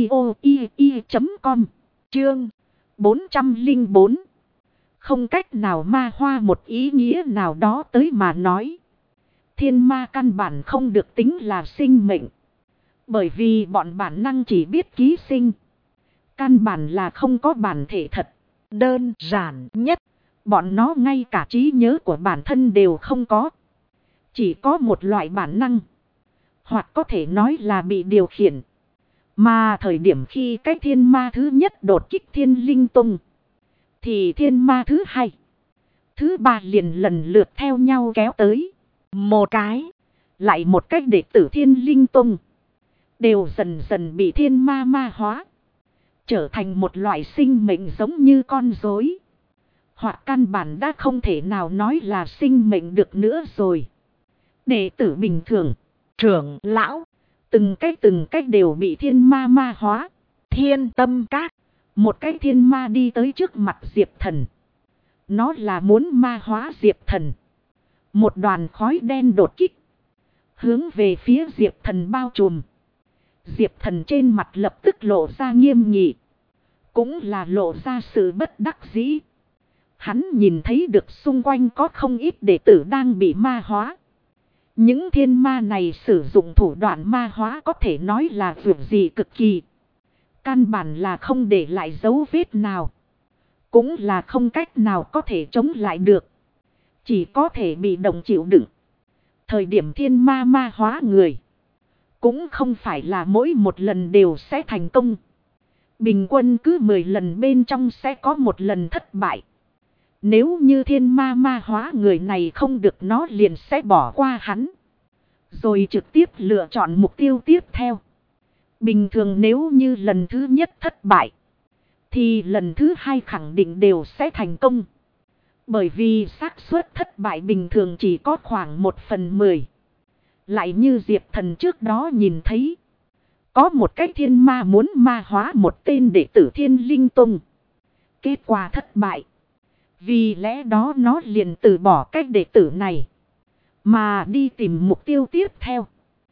audio.com. Chương 404. Không cách nào ma hoa một ý nghĩa nào đó tới mà nói. Thiên ma căn bản không được tính là sinh mệnh. Bởi vì bọn bản năng chỉ biết ký sinh. Căn bản là không có bản thể thật. Đơn giản nhất. Bọn nó ngay cả trí nhớ của bản thân đều không có. Chỉ có một loại bản năng. Hoặc có thể nói là bị điều khiển. Mà thời điểm khi cái thiên ma thứ nhất đột kích Thiên Linh Tông. Thì thiên ma thứ hai, thứ ba liền lần lượt theo nhau kéo tới. Một cái, lại một cách đệ tử Thiên Linh Tông. Đều dần dần bị thiên ma ma hóa. Trở thành một loại sinh mệnh giống như con rối. Hoặc căn bản đã không thể nào nói là sinh mệnh được nữa rồi. Đệ tử bình thường, trưởng lão, từng cách đều bị thiên ma ma hóa. Thiên Tâm Các. Một cái thiên ma đi tới trước mặt Diệp Thần. Nó là muốn ma hóa Diệp Thần. Một đoàn khói đen đột kích. Hướng về phía Diệp Thần bao trùm. Diệp Thần trên mặt lập tức lộ ra nghiêm nghị. Cũng là lộ ra sự bất đắc dĩ. Hắn nhìn thấy được xung quanh có không ít đệ tử đang bị ma hóa. Những thiên ma này sử dụng thủ đoạn ma hóa có thể nói là vượt gì cực kỳ. Căn bản là không để lại dấu vết nào. Cũng là không cách nào có thể chống lại được. Chỉ có thể bị động chịu đựng. Thời điểm thiên ma ma hóa người. Cũng không phải là mỗi một lần đều sẽ thành công. Bình quân cứ 10 lần bên trong sẽ có một lần thất bại. Nếu như thiên ma ma hóa người này không được, nó liền sẽ bỏ qua hắn. Rồi trực tiếp lựa chọn mục tiêu tiếp theo. Bình thường nếu như lần thứ nhất thất bại, thì lần thứ hai khẳng định đều sẽ thành công. Bởi vì xác suất thất bại bình thường chỉ có khoảng 1/10. Lại như Diệp Thần trước đó nhìn thấy. Có một cái thiên ma muốn ma hóa một tên đệ tử Thiên Linh Tông. Kết quả thất bại. Vì lẽ đó nó liền từ bỏ cái đệ tử này. Mà đi tìm mục tiêu tiếp theo.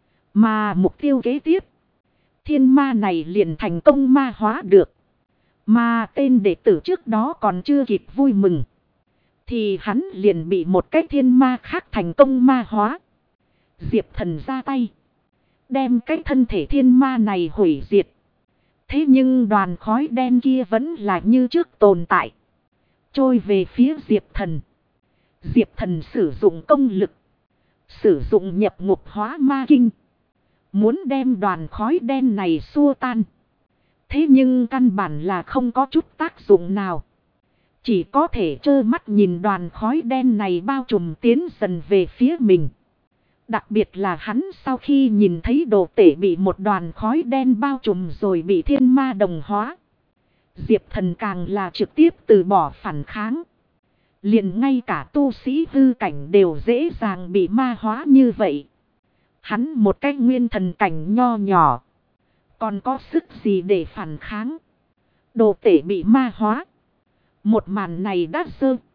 Mà mục tiêu kế tiếp. Thiên ma này liền thành công ma hóa được. Mà tên đệ tử trước đó còn chưa kịp vui mừng. Thì hắn liền bị một cái thiên ma khác thành công ma hóa. Diệp Thần ra tay. Đem cái thân thể thiên ma này hủy diệt. Thế nhưng đoàn khói đen kia vẫn là như trước tồn tại. Trôi về phía Diệp Thần. Diệp Thần sử dụng công lực. Sử dụng nhập ngục hóa ma kinh. Muốn đem đoàn khói đen này xua tan. Thế nhưng căn bản là không có chút tác dụng nào. Chỉ có thể trơ mắt nhìn đoàn khói đen này bao trùm tiến dần về phía mình. Đặc biệt là hắn sau khi nhìn thấy đồ tể bị một đoàn khói đen bao trùm rồi bị thiên ma đồng hóa. Diệp Thần càng là trực tiếp từ bỏ phản kháng. Liền ngay cả tu sĩ hư cảnh đều dễ dàng bị ma hóa như vậy. Hắn một cái nguyên thần cảnh nho nhỏ. Còn có sức gì để phản kháng. Đồ tể bị ma hóa. Một màn này đã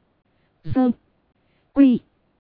dơ. Quy.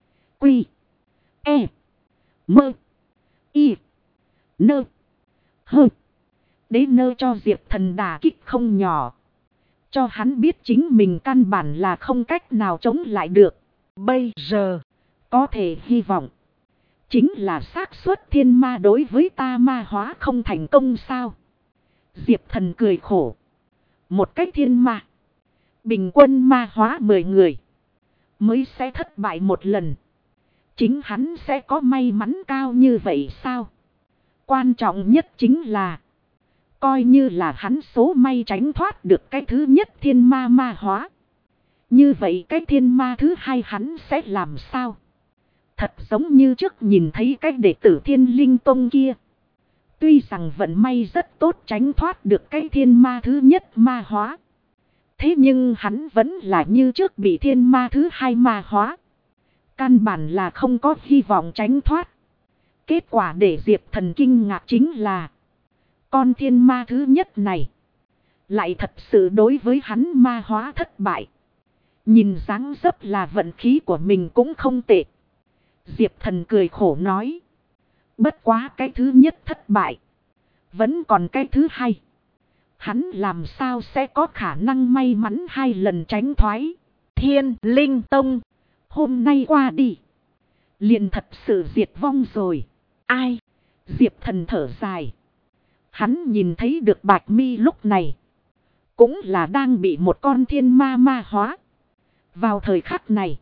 E. Mơ. Y. Nơ. Hơ. Đế nơ cho Diệp Thần đả kích không nhỏ. Cho hắn biết chính mình căn bản là không cách nào chống lại được. Bây giờ. Có thể hy vọng. Chính là xác suất thiên ma đối với ta ma hóa không thành công sao. Diệp Thần cười khổ. Một cách thiên ma. Bình quân ma hóa 10 người. Mới sẽ thất bại một lần. Chính hắn sẽ có may mắn cao như vậy sao? Quan trọng nhất chính là. Coi như là hắn số may tránh thoát được cái thứ nhất thiên ma ma hóa. Như vậy cái thiên ma thứ hai hắn sẽ làm sao? Thật giống như trước nhìn thấy cái đệ tử Thiên Linh Tông kia. Tuy rằng vận may rất tốt tránh thoát được cái thiên ma thứ nhất ma hóa. Thế nhưng hắn vẫn là như trước bị thiên ma thứ hai ma hóa. Căn bản là không có hy vọng tránh thoát. Kết quả để Diệp Thần kinh ngạc chính là. Con thiên ma thứ nhất này. Lại thật sự đối với hắn ma hóa thất bại. Nhìn dáng dấp là vận khí của mình cũng không tệ. Diệp Thần cười khổ nói. Bất quá cái thứ nhất thất bại. Vẫn còn cái thứ hai. Hắn làm sao sẽ có khả năng may mắn 2 lần tránh thoái. Thiên Linh Tông. Hôm nay qua đi. Liền thật sự diệt vong rồi. Ai? Diệp Thần thở dài. Hắn nhìn thấy được Bạch Mi lúc này. Cũng là đang bị một con thiên ma ma hóa. Vào thời khắc này.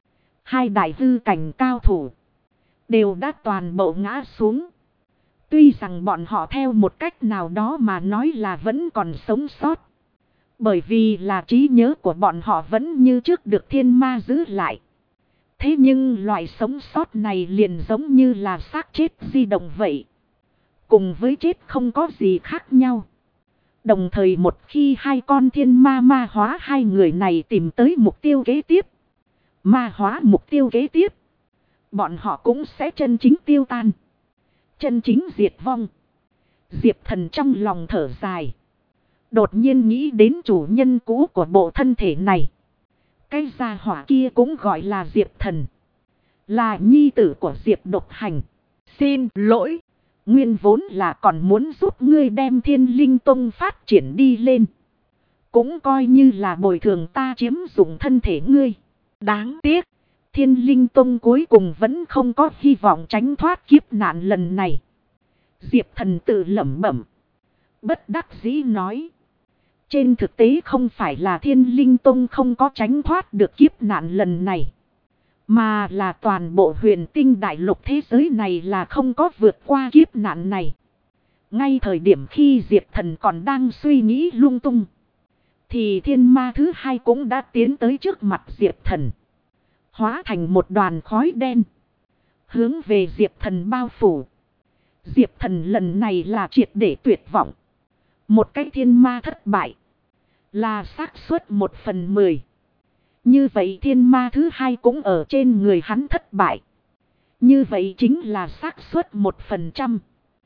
2 đại hư cảnh cao thủ. Đều đã toàn bộ ngã xuống. Tuy rằng bọn họ theo một cách nào đó mà nói là vẫn còn sống sót. Bởi vì là trí nhớ của bọn họ vẫn như trước được thiên ma giữ lại. Thế nhưng loại sống sót này liền giống như là xác chết di động vậy. Cùng với chết không có gì khác nhau. Đồng thời một khi 2 con thiên ma ma hóa 2 người này tìm tới mục tiêu kế tiếp. Ma hóa mục tiêu kế tiếp. Bọn họ cũng sẽ chân chính tiêu tan. Chân chính diệt vong. Diệp Thần trong lòng thở dài. Đột nhiên nghĩ đến chủ nhân cũ của bộ thân thể này. Cái gia hỏa kia cũng gọi là Diệp Thần. Là nhi tử của Diệp Độc Hành. Xin lỗi. Nguyên vốn là còn muốn giúp ngươi đem Thiên Linh Tông phát triển đi lên. Cũng coi như là bồi thường ta chiếm dụng thân thể ngươi. Đáng tiếc. Thiên Linh Tông cuối cùng vẫn không có hy vọng tránh thoát kiếp nạn lần này. Diệp Thần tự lẩm bẩm. Bất đắc dĩ nói. Trên thực tế không phải là Thiên Linh Tông không có tránh thoát được kiếp nạn lần này. Mà là toàn bộ huyền tinh đại lục thế giới này là không có vượt qua kiếp nạn này. Ngay thời điểm khi Diệp Thần còn đang suy nghĩ lung tung. Thì thiên ma thứ hai cũng đã tiến tới trước mặt Diệp Thần. Hóa thành một đoàn khói đen. Hướng về Diệp Thần bao phủ. Diệp Thần lần này là triệt để tuyệt vọng. Một cái thiên ma thất bại. Là xác suất 1/10. Như vậy thiên ma thứ hai cũng ở trên người hắn thất bại. Như vậy chính là xác suất 1%.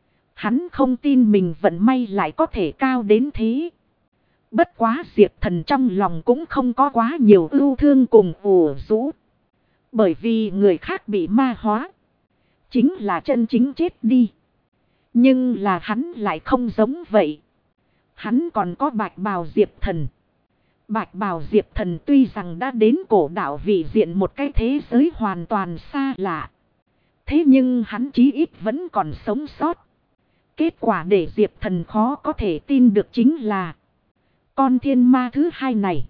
Hắn không tin mình vận may lại có thể cao đến thế. Bất quá Diệp Thần trong lòng cũng không có quá nhiều ưu thương cùng ủ rũ. Bởi vì người khác bị ma hóa. Chính là chân chính chết đi. Nhưng là hắn lại không giống vậy. Hắn còn có bạch bào Diệp Thần. Bạch bào Diệp Thần tuy rằng đã đến cổ đạo vị diện một cái thế giới hoàn toàn xa lạ. Thế nhưng hắn chí ít vẫn còn sống sót. Kết quả để Diệp Thần khó có thể tin được chính là con thiên ma thứ hai này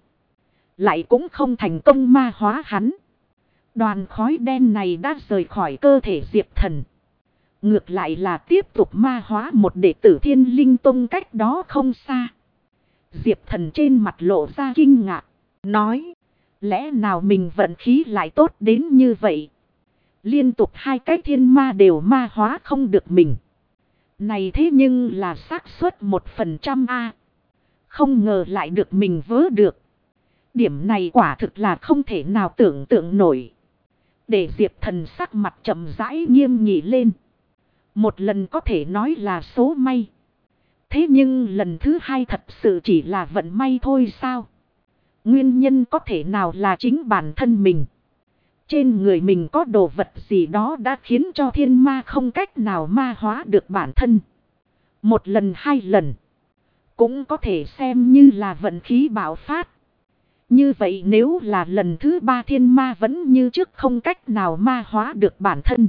lại cũng không thành công ma hóa hắn. Đoàn khói đen này đã rời khỏi cơ thể Diệp Thần. Ngược lại là tiếp tục ma hóa một đệ tử Thiên Linh Tông cách đó không xa. Diệp Thần trên mặt lộ ra kinh ngạc. Nói. Lẽ nào mình vận khí lại tốt đến như vậy? Liên tục hai cái thiên ma đều ma hóa không được mình. Này thế nhưng là xác suất 1% a. Không ngờ lại được mình vớ được. Điểm này quả thực là không thể nào tưởng tượng nổi. Để Diệp Thần sắc mặt chậm rãi nghiêm nghị lên. Một lần có thể nói là số may. Thế nhưng lần thứ hai thật sự chỉ là vận may thôi sao? Nguyên nhân có thể nào là chính bản thân mình. Trên người mình có đồ vật gì đó đã khiến cho thiên ma không cách nào ma hóa được bản thân. Một lần hai lần. Cũng có thể xem như là vận khí bạo phát. Như vậy nếu là lần thứ ba thiên ma vẫn như trước không cách nào ma hóa được bản thân.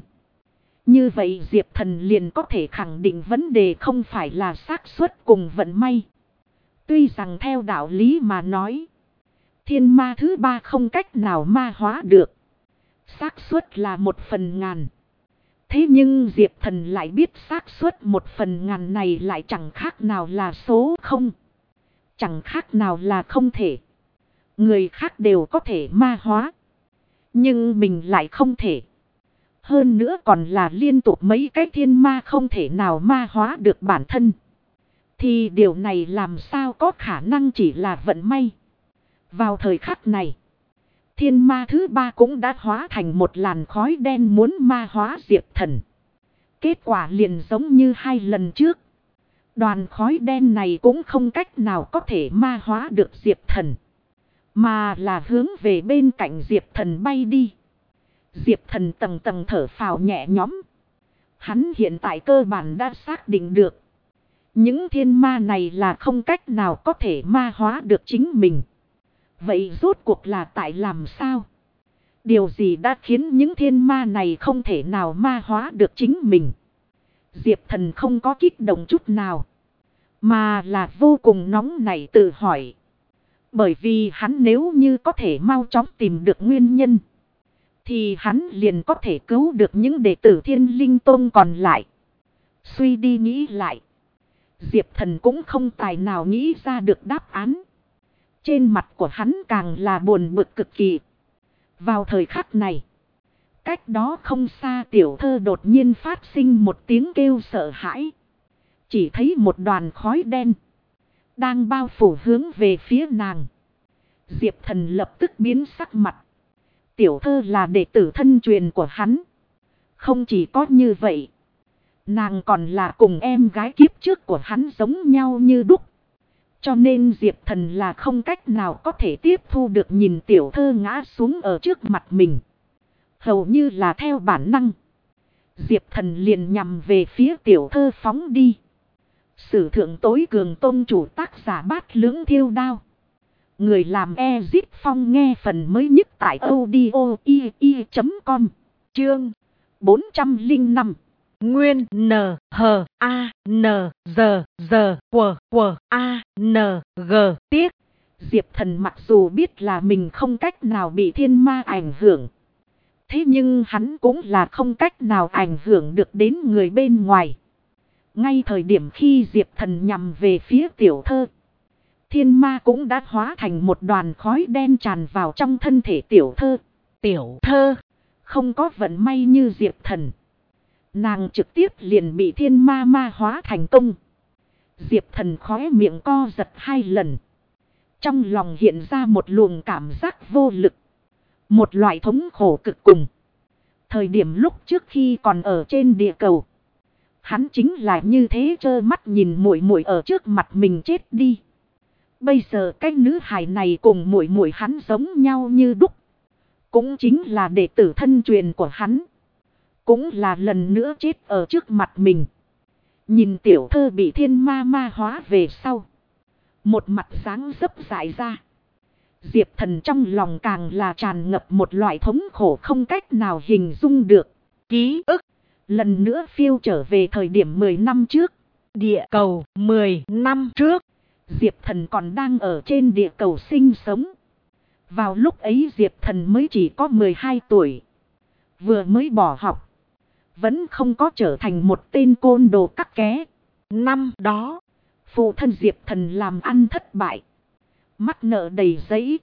Như vậy Diệp Thần liền có thể khẳng định vấn đề không phải là xác suất cùng vận may. Tuy rằng theo đạo lý mà nói, thiên ma thứ ba không cách nào ma hóa được. Xác suất là 1/1000. Thế nhưng Diệp Thần lại biết xác suất 1/1000 này lại chẳng khác nào là số không. Chẳng khác nào là không thể. Người khác đều có thể ma hóa. Nhưng mình lại không thể. Hơn nữa còn là liên tục mấy cái thiên ma không thể nào ma hóa được bản thân. Thì điều này làm sao có khả năng chỉ là vận may. Vào thời khắc này, thiên ma thứ ba cũng đã hóa thành một làn khói đen muốn ma hóa Diệp Thần. Kết quả liền giống như hai lần trước. Đoàn khói đen này cũng không cách nào có thể ma hóa được Diệp Thần. Mà là hướng về bên cạnh Diệp Thần bay đi. Diệp Thần tầng tầng thở phào nhẹ nhõm. Hắn hiện tại cơ bản đã xác định được. Những thiên ma này là không cách nào có thể ma hóa được chính mình. Vậy rốt cuộc là tại làm sao? Điều gì đã khiến những thiên ma này không thể nào ma hóa được chính mình? Diệp Thần không có kích động chút nào. Mà là vô cùng nóng nảy tự hỏi. Bởi vì hắn nếu như có thể mau chóng tìm được nguyên nhân, thì hắn liền có thể cứu được những đệ tử Thiên Linh Tông còn lại. Suy đi nghĩ lại, Diệp Thần cũng không tài nào nghĩ ra được đáp án. Trên mặt của hắn càng là buồn bực cực kỳ. Vào thời khắc này, cách đó không xa tiểu thơ đột nhiên phát sinh một tiếng kêu sợ hãi. Chỉ thấy một đoàn khói đen đang bao phủ hướng về phía nàng. Diệp Thần lập tức biến sắc mặt. Tiểu thơ là đệ tử thân truyền của hắn. Không chỉ có như vậy, nàng còn là cùng em gái kiếp trước của hắn giống nhau như đúc. Cho nên Diệp Thần là không cách nào có thể tiếp thu được nhìn tiểu thơ ngã xuống ở trước mặt mình. Hầu như là theo bản năng, Diệp Thần liền nhằm về phía tiểu thơ phóng đi. Sử thượng tối cường tôn chủ tác giả Bát Lưỡng Thiêu Đao. Người làm Ezip Phong nghe phần mới nhất tại audio.com. Chương 405. Nguyên N H A N G G Q Q A N G tiếc. Diệp Thần mặc dù biết là mình không cách nào bị thiên ma ảnh hưởng. Thế nhưng hắn cũng là không cách nào ảnh hưởng được đến người bên ngoài. Ngay thời điểm khi Diệp Thần nhằm về phía tiểu thơ, thiên ma cũng đã hóa thành một đoàn khói đen tràn vào trong thân thể tiểu thơ. Tiểu thơ không có vận may như Diệp Thần, nàng trực tiếp liền bị thiên ma ma hóa thành công. Diệp Thần khóe miệng co giật 2 lần. Trong lòng hiện ra một luồng cảm giác vô lực. Một loại thống khổ cực cùng. Thời điểm lúc trước khi còn ở trên địa cầu, hắn chính là như thế, trơ mắt nhìn muội muội ở trước mặt mình chết đi. Bây giờ cái nữ hài này cùng muội muội hắn giống nhau như đúc. Cũng chính là đệ tử thân truyền của hắn. Cũng là lần nữa chết ở trước mặt mình. Nhìn tiểu thơ bị thiên ma ma hóa về sau, một mặt dáng dấp dại ra. Diệp Thần trong lòng càng là tràn ngập một loại thống khổ không cách nào hình dung được. Ký ức lần nữa phiêu trở về thời điểm 10 năm trước. Địa cầu 10 năm trước, Diệp Thần còn đang ở trên địa cầu sinh sống. Vào lúc ấy Diệp Thần mới chỉ có 12 tuổi. Vừa mới bỏ học. Vẫn không có trở thành một tên côn đồ cắt ké. Năm đó, phụ thân Diệp Thần làm ăn thất bại. Mắc nợ đầy giấy.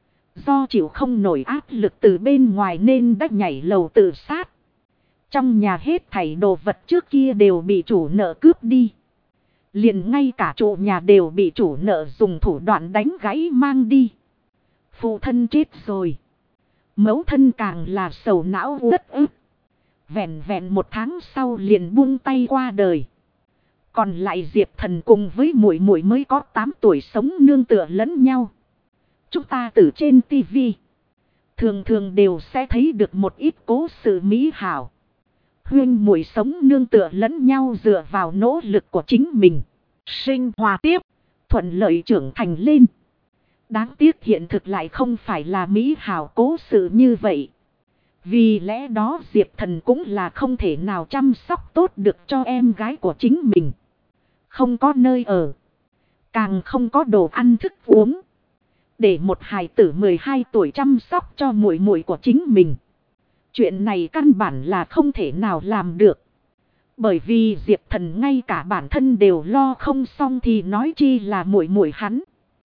Do chịu không nổi áp lực từ bên ngoài nên đã nhảy lầu tự sát. Trong nhà hết thảy đồ vật trước kia đều bị chủ nợ cướp đi. Liền ngay cả trụ nhà đều bị chủ nợ dùng thủ đoạn đánh gãy mang đi. Phụ thân chết rồi. Mẫu thân càng là sầu não uất ức. Vẹn vẹn 1 tháng sau liền buông tay qua đời. Còn lại Diệp Thần cùng với muội muội mới có 8 tuổi sống nương tựa lẫn nhau. Chúng ta từ trên tivi thường thường đều sẽ thấy được một ít cố sự mỹ hảo. Huynh muội sống nương tựa lẫn nhau dựa vào nỗ lực của chính mình. sinh hoạt tiếp, thuận lợi trưởng thành lên. Đáng tiếc hiện thực lại không phải là mỹ hảo cố sự như vậy. Vì lẽ đó Diệp Thần cũng là không thể nào chăm sóc tốt được cho em gái của chính mình. Không có nơi ở. Càng không có đồ ăn thức uống. Để một hài tử 12 tuổi chăm sóc cho muội muội của chính mình. Chuyện này căn bản là không thể nào làm được. Bởi vì Diệp Thần ngay cả bản thân đều lo không xong thì nói chi là muội muội hắn.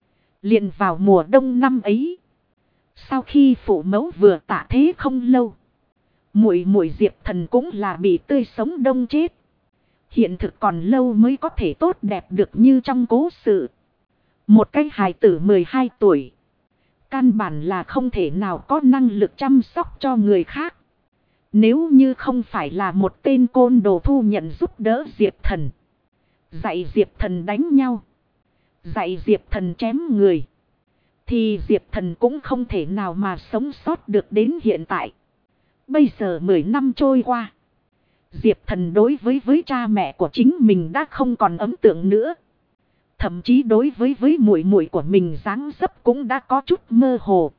Liền vào mùa đông năm ấy, sau khi phụ mẫu vừa tạ thế không lâu, muội muội Diệp Thần cũng là bị tươi sống đông chết. Hiện thực còn lâu mới có thể tốt đẹp được như trong cố sự. Một cái hài tử 12 tuổi, căn bản là không thể nào có năng lực chăm sóc cho người khác. Nếu như không phải là một tên côn đồ thu nhận giúp đỡ Diệp Thần, dạy Diệp Thần đánh nhau, dạy Diệp Thần chém người, thì Diệp Thần cũng không thể nào mà sống sót được đến hiện tại. Bây giờ 10 năm trôi qua, Diệp Thần đối với cha mẹ của chính mình đã không còn ấn tượng nữa. Thậm chí đối với muội muội của mình dáng dấp cũng đã có chút mơ hồ.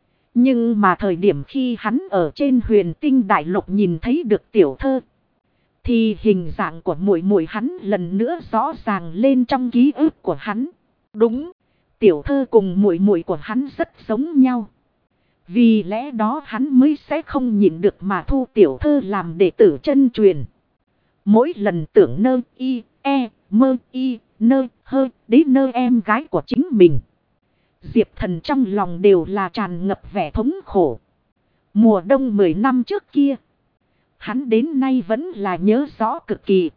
Nhưng mà thời điểm khi hắn ở trên Huyền Tinh Đại Lục nhìn thấy được tiểu thơ, thì hình dạng của muội muội hắn lần nữa rõ ràng lên trong ký ức của hắn. Đúng, tiểu thơ cùng muội muội của hắn rất giống nhau. Vì lẽ đó hắn mới sẽ không nhịn được mà thu tiểu thơ làm đệ tử chân truyền. Mỗi lần tưởng nơ y, e, mơ y, nơ hơ đến nơ em gái của chính mình, Diệp Thần trong lòng đều là tràn ngập vẻ thống khổ. Mùa đông 10 năm trước kia, hắn đến nay vẫn là nhớ rõ cực kỳ.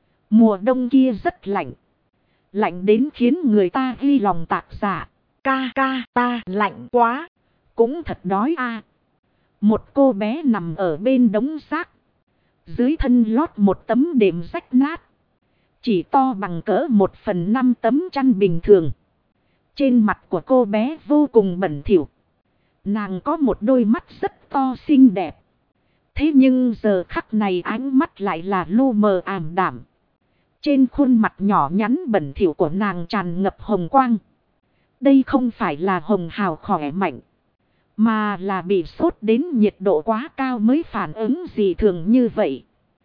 Mùa đông kia rất lạnh. Lạnh đến khiến người ta ghi lòng tạc dạ. Ca ca ta lạnh quá. Cũng thật đói a. Một cô bé nằm ở bên đống rác. Dưới thân lót một tấm đệm rách nát. Chỉ to bằng cỡ 1/5 tấm chăn bình thường. Trên mặt của cô bé vô cùng bẩn thỉu. Nàng có một đôi mắt rất to xinh đẹp. Thế nhưng giờ khắc này ánh mắt lại là lu mờ ảm đạm. Trên khuôn mặt nhỏ nhắn bẩn thỉu của nàng tràn ngập hồng quang. Đây không phải là hồng hào khỏe mạnh, Mà là bị sốt đến nhiệt độ quá cao mới phản ứng dị thường như vậy.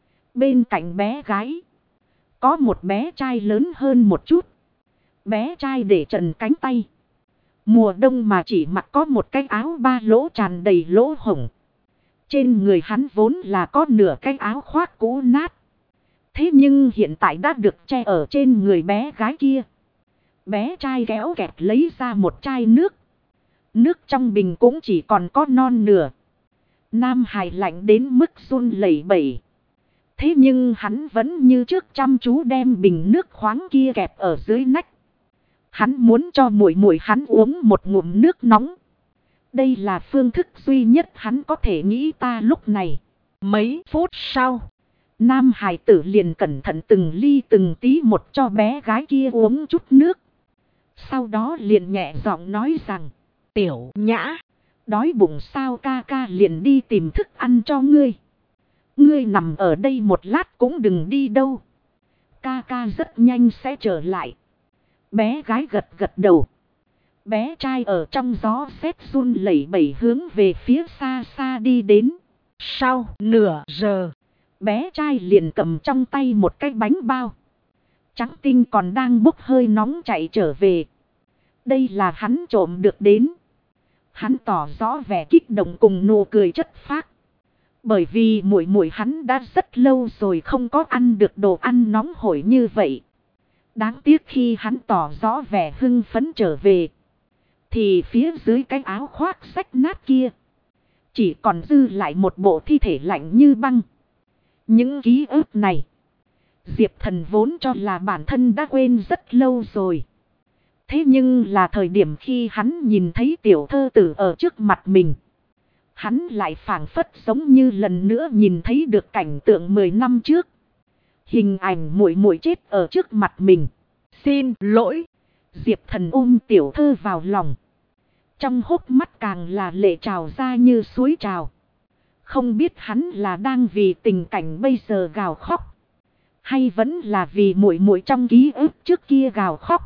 Bên cạnh bé gái, có một bé trai lớn hơn một chút. Bé trai để trần cánh tay. Mùa đông mà chỉ mặc có một cái áo ba lỗ tràn đầy lỗ hổng. Trên người hắn vốn là có nửa cái áo khoác cũ nát. Thế nhưng hiện tại đã được che ở trên người bé gái kia. Bé trai kéo kẹt lấy ra một chai nước. Nước trong bình cũng chỉ còn có non nửa. Nam Hải lạnh đến mức run lẩy bẩy. Thế nhưng hắn vẫn như trước chăm chú đem bình nước khoáng kia kẹp ở dưới nách. Hắn muốn cho muội muội hắn uống một ngụm nước nóng. Đây là phương thức duy nhất hắn có thể nghĩ ta lúc này. Mấy phút sau, Nam Hải tử liền cẩn thận từng ly từng tí một cho bé gái kia uống chút nước. Sau đó liền nhẹ giọng nói rằng, Tiểu Nhã, đói bụng sao ca ca liền đi tìm thức ăn cho ngươi. Ngươi nằm ở đây một lát cũng đừng đi đâu. Ca ca rất nhanh sẽ trở lại. Bé gái gật gật đầu. Bé trai ở trong gió rét run lẩy bẩy hướng về phía xa xa đi đến. Sau nửa giờ, Bé trai liền cầm trong tay một cái bánh bao. Trắng tinh còn đang bốc hơi nóng chạy trở về. Đây là hắn trộm được đến. Hắn tỏ rõ vẻ kích động cùng nụ cười chất phác. Bởi vì muội muội hắn đã rất lâu rồi không có ăn được đồ ăn nóng hổi như vậy. Đáng tiếc khi hắn tỏ rõ vẻ hưng phấn trở về, thì phía dưới cái áo khoác rách nát kia chỉ còn dư lại một bộ thi thể lạnh như băng. Những ký ức này, Diệp Thần vốn cho là bản thân đã quên rất lâu rồi. Thế nhưng là thời điểm khi hắn nhìn thấy tiểu thơ tử ở trước mặt mình, hắn lại phảng phất giống như lần nữa nhìn thấy được cảnh tượng 10 năm trước. Hình ảnh muội muội chết ở trước mặt mình. xin lỗi. Diệp Thần ôm tiểu thơ vào lòng. Trong hốc mắt càng là lệ trào ra như suối trào. Không biết hắn là đang vì tình cảnh bây giờ gào khóc, hay vẫn là vì muội muội trong ký ức trước kia gào khóc.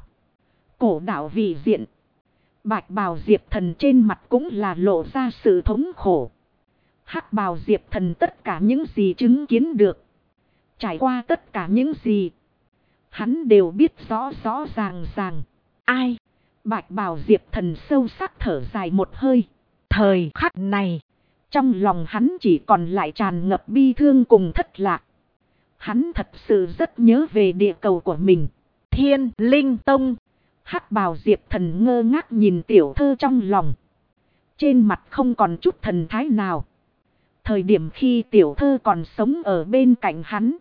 Cổ đạo vị diện, bạch bào Diệp Thần trên mặt cũng là lộ ra sự thống khổ. Hắc bào Diệp Thần tất cả những gì chứng kiến được, trải qua tất cả những gì, hắn đều biết rõ rõ ràng ràng. Ai? Bạch bào Diệp Thần sâu sắc thở dài một hơi. Thời khắc này, trong lòng hắn chỉ còn lại tràn ngập bi thương cùng thất lạc. Hắn thật sự rất nhớ về địa cầu của mình, Thiên Linh Tông. Hắc bào Diệp Thần ngơ ngác nhìn tiểu thơ trong lòng. Trên mặt không còn chút thần thái nào. Thời điểm khi tiểu thơ còn sống ở bên cạnh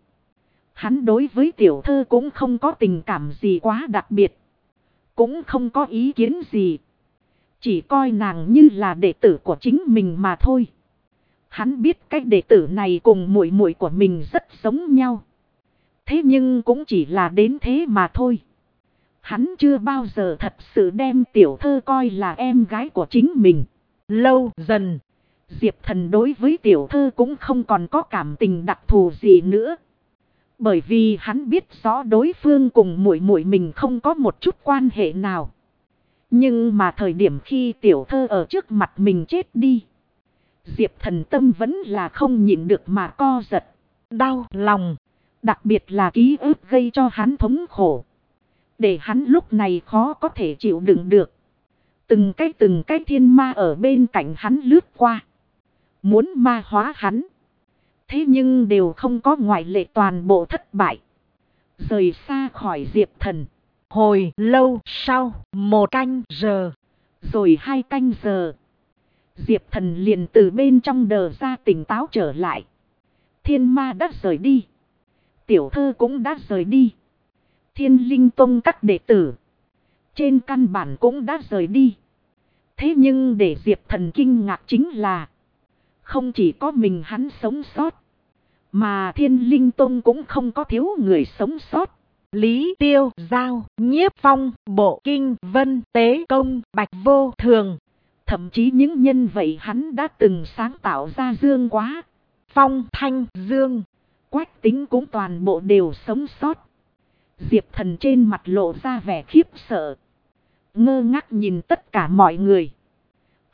hắn đối với tiểu thơ cũng không có tình cảm gì quá đặc biệt, cũng không có ý kiến gì, chỉ coi nàng như là đệ tử của chính mình mà thôi. Hắn biết cái đệ tử này cùng muội muội của mình rất giống nhau. Thế nhưng cũng chỉ là đến thế mà thôi. Hắn chưa bao giờ thật sự đem tiểu thơ coi là em gái của chính mình. Lâu dần, Diệp Thần đối với tiểu thơ cũng không còn có cảm tình đặc thù gì nữa. Bởi vì hắn biết rõ đối phương cùng muội muội mình không có một chút quan hệ nào. Nhưng mà thời điểm khi tiểu thơ ở trước mặt mình chết đi, Diệp Thần tâm vẫn là không nhịn được mà co giật. đau lòng. Đặc biệt là ký ức gây cho hắn thống khổ, để hắn lúc này khó có thể chịu đựng được. Từng cái thiên ma ở bên cạnh hắn lướt qua, muốn ma hóa hắn. Thế nhưng đều không có ngoại lệ, toàn bộ thất bại, rời xa khỏi Diệp Thần. Hồi lâu sau, 1 canh giờ, rồi 2 canh giờ, Diệp Thần liền từ bên trong đờ ra tỉnh táo trở lại. Thiên ma đã rời đi, tiểu thơ cũng đã rời đi, Thiên Linh Tông các đệ tử trên căn bản cũng đã rời đi. Thế nhưng để Diệp Thần kinh ngạc chính là, không chỉ có mình hắn sống sót, mà Thiên Linh Tông cũng không có thiếu người sống sót. Lý Tiêu Giao, Nhiếp Phong, Bộ Kinh Vân, Tế Công, Bạch Vô Thường. Thậm chí những nhân vậy hắn đã từng sáng tạo ra Dương Quá, Phong Thanh Dương, Quách Tính cũng toàn bộ đều sống sót. Diệp Thần trên mặt lộ ra vẻ khiếp sợ, ngơ ngác nhìn tất cả mọi người.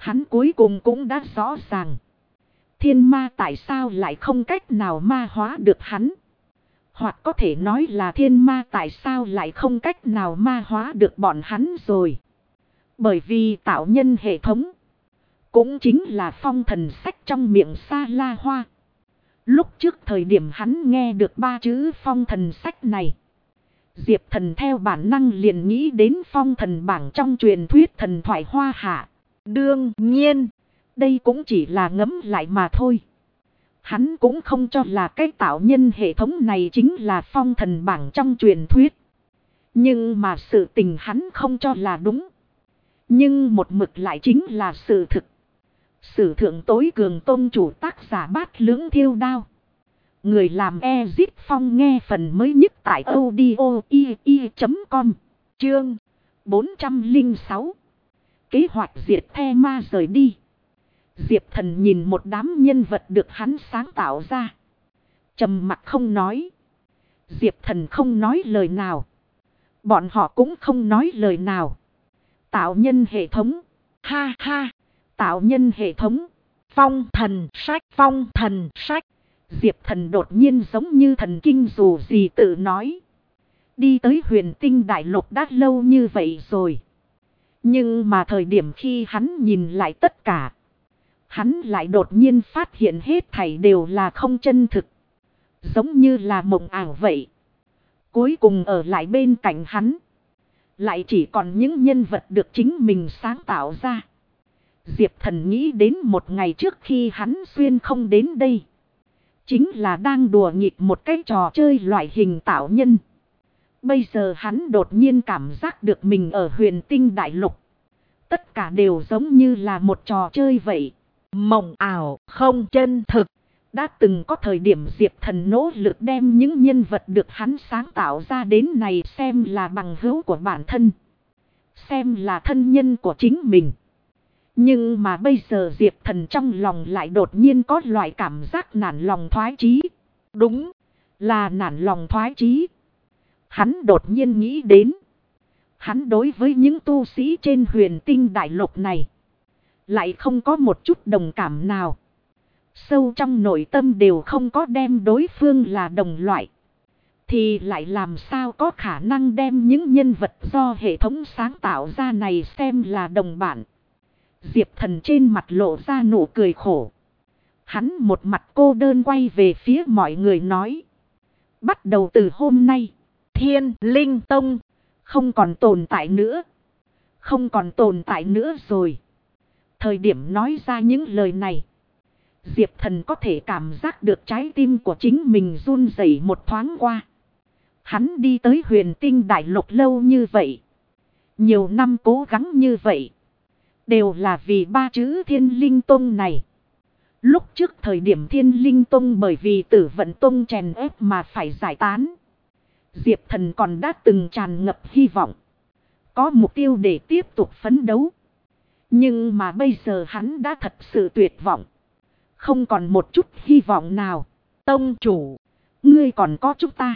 Hắn cuối cùng cũng đã rõ ràng. Thiên ma tại sao lại không cách nào ma hóa được hắn. Hoặc có thể nói là thiên ma tại sao lại không cách nào ma hóa được bọn hắn rồi. Bởi vì tạo nhân hệ thống. Cũng chính là phong thần sách trong miệng Sa La Hoa. Lúc trước thời điểm hắn nghe được 3 chữ phong thần sách này. Diệp Thần theo bản năng liền nghĩ đến phong thần bảng trong truyền thuyết thần thoại Hoa Hạ. Đương nhiên, đây cũng chỉ là ngẫm lại mà thôi. Hắn cũng không cho là cái tạo nhân hệ thống này chính là phong thần bảng trong truyền thuyết. Nhưng mà sự tình hắn không cho là đúng. Nhưng một mực lại chính là sự thực. Sử thượng tối cường tôn chủ tác giả Bát Lưỡng Thiêu Đao. Người làm Ezit Phong nghe phần mới nhất tại audio.com. Chương 406. Kế hoạch diệt the ma rời đi. Diệp Thần nhìn một đám nhân vật được hắn sáng tạo ra. Trầm mặc không nói. Diệp Thần không nói lời nào. Bọn họ cũng không nói lời nào. Tạo nhân hệ thống. Ha ha. Tạo nhân hệ thống. Phong thần sách. Phong thần sách. Diệp Thần đột nhiên giống như thần kinh dù gì tự nói. Đi tới huyền tinh đại lục đã lâu như vậy rồi. Nhưng mà thời điểm khi hắn nhìn lại tất cả. Hắn lại đột nhiên phát hiện hết thảy đều là không chân thực. Giống như là mộng ảo vậy. Cuối cùng ở lại bên cạnh hắn. Lại chỉ còn những nhân vật được chính mình sáng tạo ra. Diệp Thần nghĩ đến một ngày trước khi hắn xuyên không đến đây. Chính là đang đùa nghịch một cái trò chơi loại hình tạo nhân. Bây giờ hắn đột nhiên cảm giác được mình ở huyền tinh đại lục. Tất cả đều giống như là một trò chơi vậy. Mộng ảo, không chân thực. Đã từng có thời điểm Diệp Thần nỗ lực đem những nhân vật được hắn sáng tạo ra đến này xem là bằng hữu của bản thân. Xem là thân nhân của chính mình. Nhưng mà bây giờ Diệp Thần trong lòng lại đột nhiên có loại cảm giác nản lòng thoái chí. Đúng là nản lòng thoái chí. Hắn đột nhiên nghĩ đến. Hắn đối với những tu sĩ trên huyền tinh đại lục này. Lại không có một chút đồng cảm nào. Sâu trong nội tâm đều không có đem đối phương là đồng loại. Thì lại làm sao có khả năng đem những nhân vật do hệ thống sáng tạo ra này xem là đồng bạn. Diệp Thần trên mặt lộ ra nụ cười khổ. Hắn một mặt cô đơn quay về phía mọi người nói. Bắt đầu từ hôm nay, Thiên Linh Tông không còn tồn tại nữa. Không còn tồn tại nữa rồi. Thời điểm nói ra những lời này. Diệp Thần có thể cảm giác được trái tim của chính mình run rẩy một thoáng qua. Hắn đi tới huyền tinh đại lục lâu như vậy. Nhiều năm cố gắng như vậy. Đều là vì 3 chữ Thiên Linh Tông này. Lúc trước thời điểm Thiên Linh Tông bởi vì Tử Vận Tông chèn ép mà phải giải tán. Diệp Thần còn đã từng tràn ngập hy vọng. Có mục tiêu để tiếp tục phấn đấu. Nhưng mà bây giờ hắn đã thật sự tuyệt vọng. Không còn một chút hy vọng nào. Tông chủ, ngươi còn có chúng ta.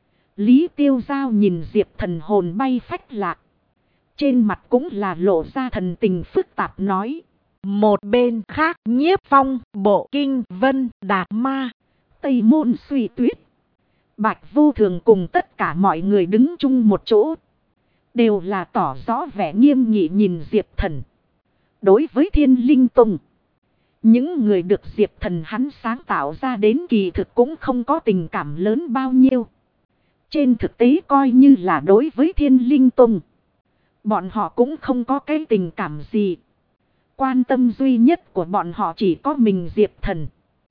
Lý Tiêu Giao nhìn Diệp Thần hồn bay phách lạc. Trên mặt cũng là lộ ra thần tình phức tạp nói. Một bên khác Nhiếp Phong, Bộ Kinh Vân, Đạt Ma, Tây Môn Suy Tuyết, Bạch Vô Thường cùng tất cả mọi người đứng chung một chỗ. Đều là tỏ rõ vẻ nghiêm nghị nhìn Diệp Thần. Đối với Thiên Linh Tông, những người được Diệp Thần hắn sáng tạo ra đến kỳ thực cũng không có tình cảm lớn bao nhiêu. Trên thực tế coi như là đối với Thiên Linh Tông, bọn họ cũng không có cái tình cảm gì. Quan tâm duy nhất của bọn họ chỉ có mình Diệp Thần.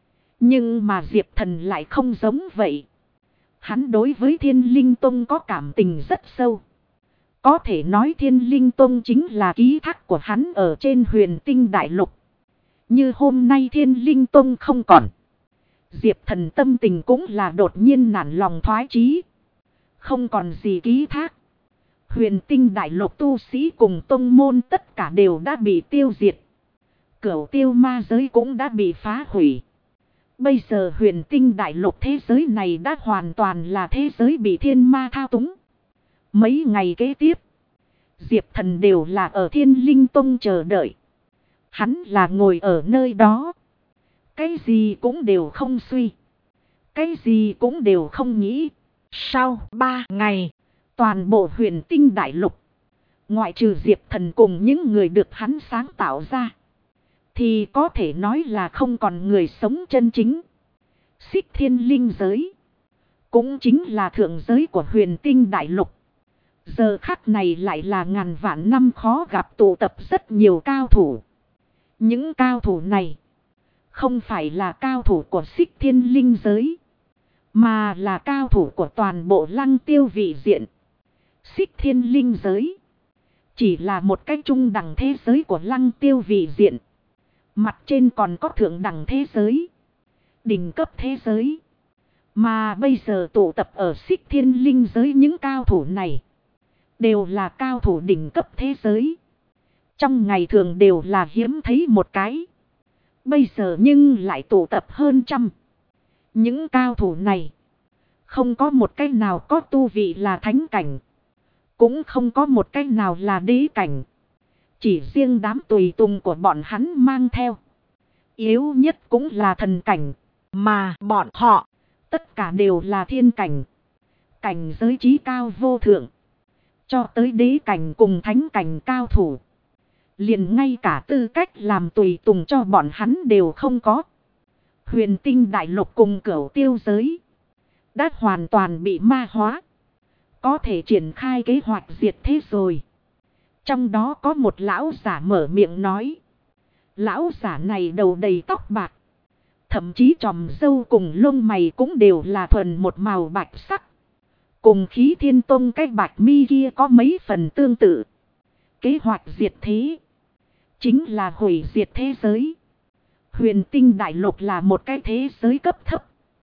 Nhưng mà Diệp Thần lại không giống vậy. Hắn đối với Thiên Linh Tông có cảm tình rất sâu. Có thể nói Thiên Linh Tông chính là ký thác của hắn ở trên huyền tinh đại lục. Như hôm nay Thiên Linh Tông không còn. Diệp Thần tâm tình cũng là đột nhiên nản lòng thoái chí. Không còn gì ký thác. Huyền tinh đại lục tu sĩ cùng tông môn tất cả đều đã bị tiêu diệt. Cửu tiêu ma giới cũng đã bị phá hủy. Bây giờ huyền tinh đại lục thế giới này đã hoàn toàn là thế giới bị thiên ma thao túng. Mấy ngày kế tiếp, Diệp Thần đều là ở Thiên Linh Tông chờ đợi. Hắn là ngồi ở nơi đó. Cái gì cũng đều không suy. Cái gì cũng đều không nghĩ. Sau 3 ngày, toàn bộ huyền tinh đại lục, ngoại trừ Diệp Thần cùng những người được hắn sáng tạo ra, thì có thể nói là không còn người sống chân chính. Xích thiên linh giới, cũng chính là thượng giới của huyền tinh đại lục. Giờ khắc này lại là ngàn vạn năm khó gặp tụ tập rất nhiều cao thủ. Những cao thủ này, không phải là cao thủ của xích thiên linh giới, mà là cao thủ của toàn bộ lăng tiêu vị diện. Xích thiên linh giới chỉ là một cái trung đẳng thế giới của lăng tiêu vị diện. Mặt trên còn có thượng đẳng thế giới, đỉnh cấp thế giới. Mà bây giờ tụ tập ở xích thiên linh giới những cao thủ này, đều là cao thủ đỉnh cấp thế giới. Trong ngày thường đều là hiếm thấy một cái. Bây giờ nhưng lại tụ tập hơn trăm. Những cao thủ này, không có một cái nào có tu vị là thánh cảnh, cũng không có một cái nào là đế cảnh. Chỉ riêng đám tùy tùng của bọn hắn mang theo, yếu nhất cũng là thần cảnh. mà bọn họ, Tất cả đều là thiên cảnh. Cảnh giới trí cao vô thượng. Cho tới đế cảnh cùng thánh cảnh cao thủ, liền ngay cả tư cách làm tùy tùng cho bọn hắn đều không có. Huyền tinh đại lục cùng cửu tiêu giới đã hoàn toàn bị ma hóa, có thể triển khai kế hoạch diệt thế rồi. Trong đó có một lão giả mở miệng nói. Lão giả này đầu đầy tóc bạc, thậm chí chòm râu cùng lông mày cũng đều là thuần một màu bạch sắc, cùng khí thiên tông cái bạch mi kia có mấy phần tương tự. Kế hoạch diệt thế chính là hủy diệt thế giới. Huyền tinh đại lục là một cái thế giới cấp thấp.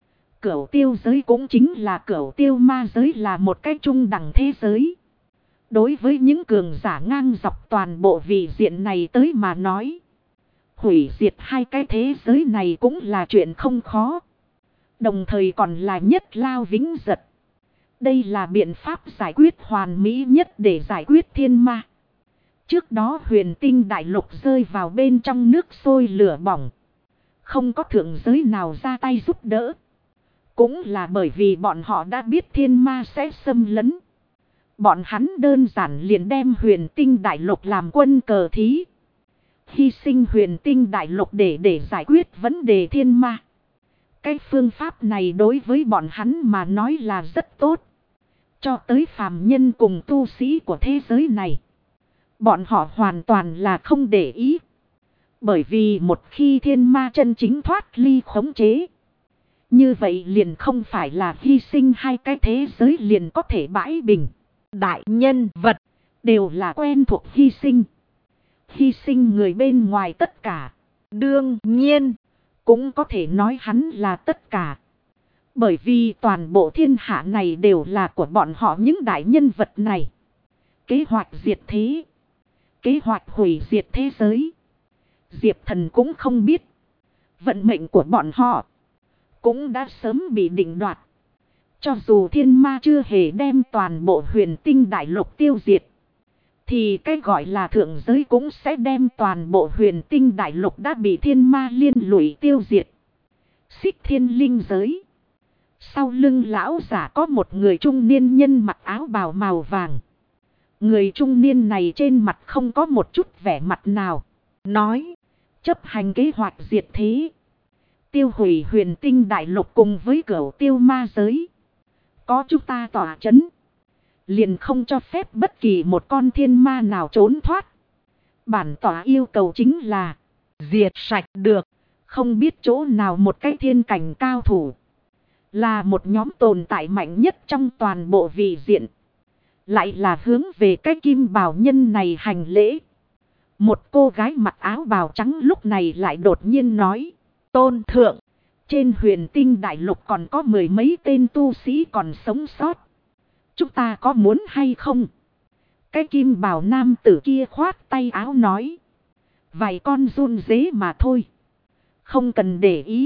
Cửu tiêu giới cũng chính là cửu tiêu ma giới là một cái trung đẳng thế giới. Đối với những cường giả ngang dọc toàn bộ vị diện này tới mà nói, hủy diệt hai cái thế giới này cũng là chuyện không khó. Đồng thời còn là nhất lao vĩnh giật. Đây là biện pháp giải quyết hoàn mỹ nhất để giải quyết thiên ma. Trước đó huyền tinh đại lục rơi vào bên trong nước sôi lửa bỏng, không có thượng giới nào ra tay giúp đỡ. Cũng là bởi vì bọn họ đã biết thiên ma sẽ xâm lấn. Bọn hắn đơn giản liền đem huyền tinh đại lục làm quân cờ thí, hy sinh huyền tinh đại lục để giải quyết vấn đề thiên ma. Cái phương pháp này đối với bọn hắn mà nói là rất tốt. Cho tới phàm nhân cùng tu sĩ của thế giới này, bọn họ hoàn toàn là không để ý. Bởi vì một khi thiên ma chân chính thoát ly khống chế, như vậy liền không phải là hy sinh hai cái thế giới liền có thể bãi bình. đại nhân vật Đều là quen thuộc hy sinh. Hy sinh người bên ngoài tất cả. đương nhiên, Cũng có thể nói hắn là tất cả. Bởi vì toàn bộ thiên hạ này đều là của bọn họ những đại nhân vật này. Kế hoạch diệt thế, kế hoạch hủy diệt thế giới, Diệp Thần cũng không biết. Vận mệnh của bọn họ cũng đã sớm bị định đoạt. Cho dù thiên ma chưa hề đem toàn bộ huyền tinh đại lục tiêu diệt, thì cái gọi là thượng giới cũng sẽ đem toàn bộ huyền tinh đại lục đã bị thiên ma liên lụy tiêu diệt. Xích thiên linh giới, sau lưng lão giả có một người trung niên nhân mặc áo bào màu vàng. Người trung niên này trên mặt không có một chút vẻ mặt nào. nói, Chấp hành kế hoạch diệt thế, tiêu hủy huyền tinh đại lục cùng với cửu tiêu ma giới. Có chúng ta tỏa chấn, liền không cho phép bất kỳ một con thiên ma nào trốn thoát. Bản tỏa yêu cầu chính là diệt sạch được. không biết chỗ nào một cái thiên cảnh cao thủ, là một nhóm tồn tại mạnh nhất trong toàn bộ vị diện, lại là hướng về cái kim bào nhân này hành lễ. Một cô gái mặc áo bào trắng lúc này lại đột nhiên nói. Tôn thượng, Trên huyền tinh đại lục còn có mười mấy tên tu sĩ còn sống sót. Chúng ta có muốn hay không? Cái kim bào nam tử kia khoát tay áo nói. Vài con run dế mà thôi, không cần để ý.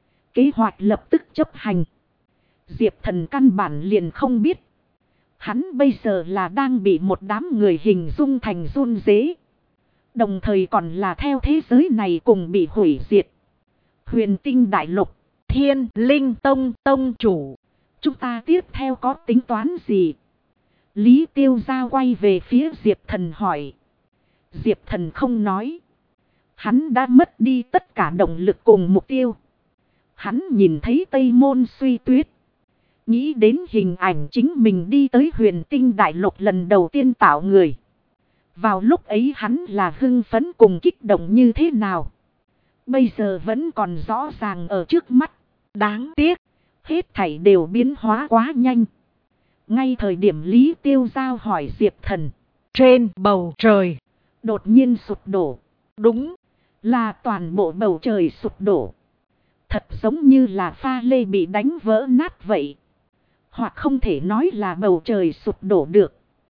Kế hoạch lập tức chấp hành. Diệp Thần căn bản liền không biết, hắn bây giờ là đang bị một đám người hình dung thành run dế. Đồng thời còn là theo thế giới này cùng bị hủy diệt. Huyền Tinh Đại Lục, Thiên Linh Tông tông chủ. chúng ta tiếp theo có tính toán gì? Lý Tiêu Gia quay về phía Diệp Thần hỏi. Diệp Thần không nói. Hắn đã mất đi tất cả động lực cùng mục tiêu. Hắn nhìn thấy Tây Môn Suy Tuyết. Nghĩ đến hình ảnh chính mình đi tới Huyền Tinh Đại Lục lần đầu tiên tạo người. Vào lúc ấy hắn là hưng phấn cùng kích động như thế nào. Bây giờ vẫn còn rõ ràng ở trước mắt. Đáng tiếc, hết thảy đều biến hóa quá nhanh. Ngay thời điểm Lý Tiêu Giao hỏi Diệp Thần. trên bầu trời Đột nhiên sụp đổ. đúng Là toàn bộ bầu trời sụp đổ. Thật giống như là pha lê bị đánh vỡ nát vậy. Hoặc không thể nói là bầu trời sụp đổ được.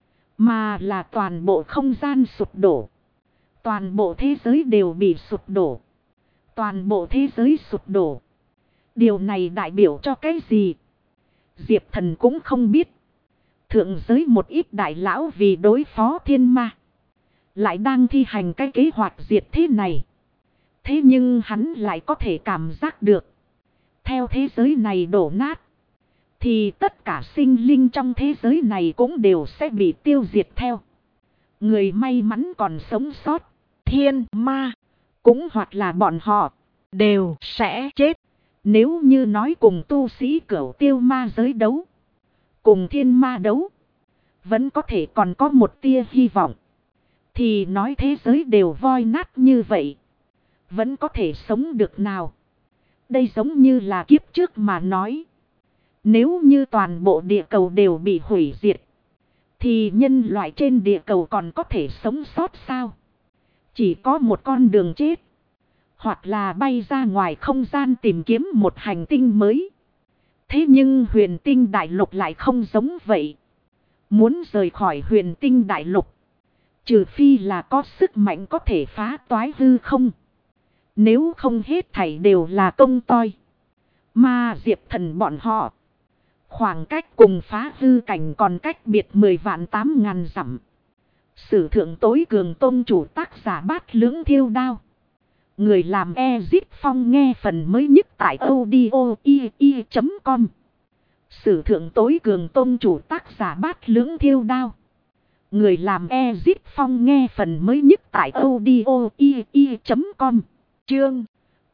Mà là toàn bộ không gian sụp đổ. Toàn bộ thế giới đều bị sụp đổ. Toàn bộ thế giới sụp đổ. Điều này đại biểu cho cái gì? Diệp Thần cũng không biết. Thượng giới một ít đại lão vì đối phó thiên ma. Lại đang thi hành cái kế hoạch diệt thế này. Thế nhưng hắn lại có thể cảm giác được. Theo thế giới này đổ nát. Thì tất cả sinh linh trong thế giới này cũng đều sẽ bị tiêu diệt theo. Người may mắn còn sống sót. thiên ma Cũng hoặc là bọn họ đều sẽ chết. nếu như nói cùng tu sĩ cửu tiêu ma giới đấu. Cùng thiên ma đấu. Vẫn có thể còn có một tia hy vọng. Thì nói thế giới đều voi nát như vậy. Vẫn có thể sống được nào. Đây giống như là kiếp trước mà nói. Nếu như toàn bộ địa cầu đều bị hủy diệt. Thì nhân loại trên địa cầu còn có thể sống sót sao? Chỉ có một con đường chết. Hoặc là bay ra ngoài không gian tìm kiếm một hành tinh mới. Thế nhưng Huyền Tinh Đại Lục lại không giống vậy. Muốn rời khỏi Huyền Tinh Đại Lục. Trừ phi là có sức mạnh có thể phá toái hư không. Nếu không hết thảy đều là công toi. Mà Diệp Thần bọn họ. Khoảng cách cùng phá hư cảnh còn cách biệt 10.000.000 dặm. Sử thượng tối cường tôn chủ tác giả Bát Lưỡng Thiêu Đao. Người làm Ezip Phong nghe phần mới nhất tại audio.com. Sử thượng tối cường tôn chủ tác giả Bát Lưỡng Thiêu Đao. Người làm Ezip Phong nghe phần mới nhất tại audio.com. Chương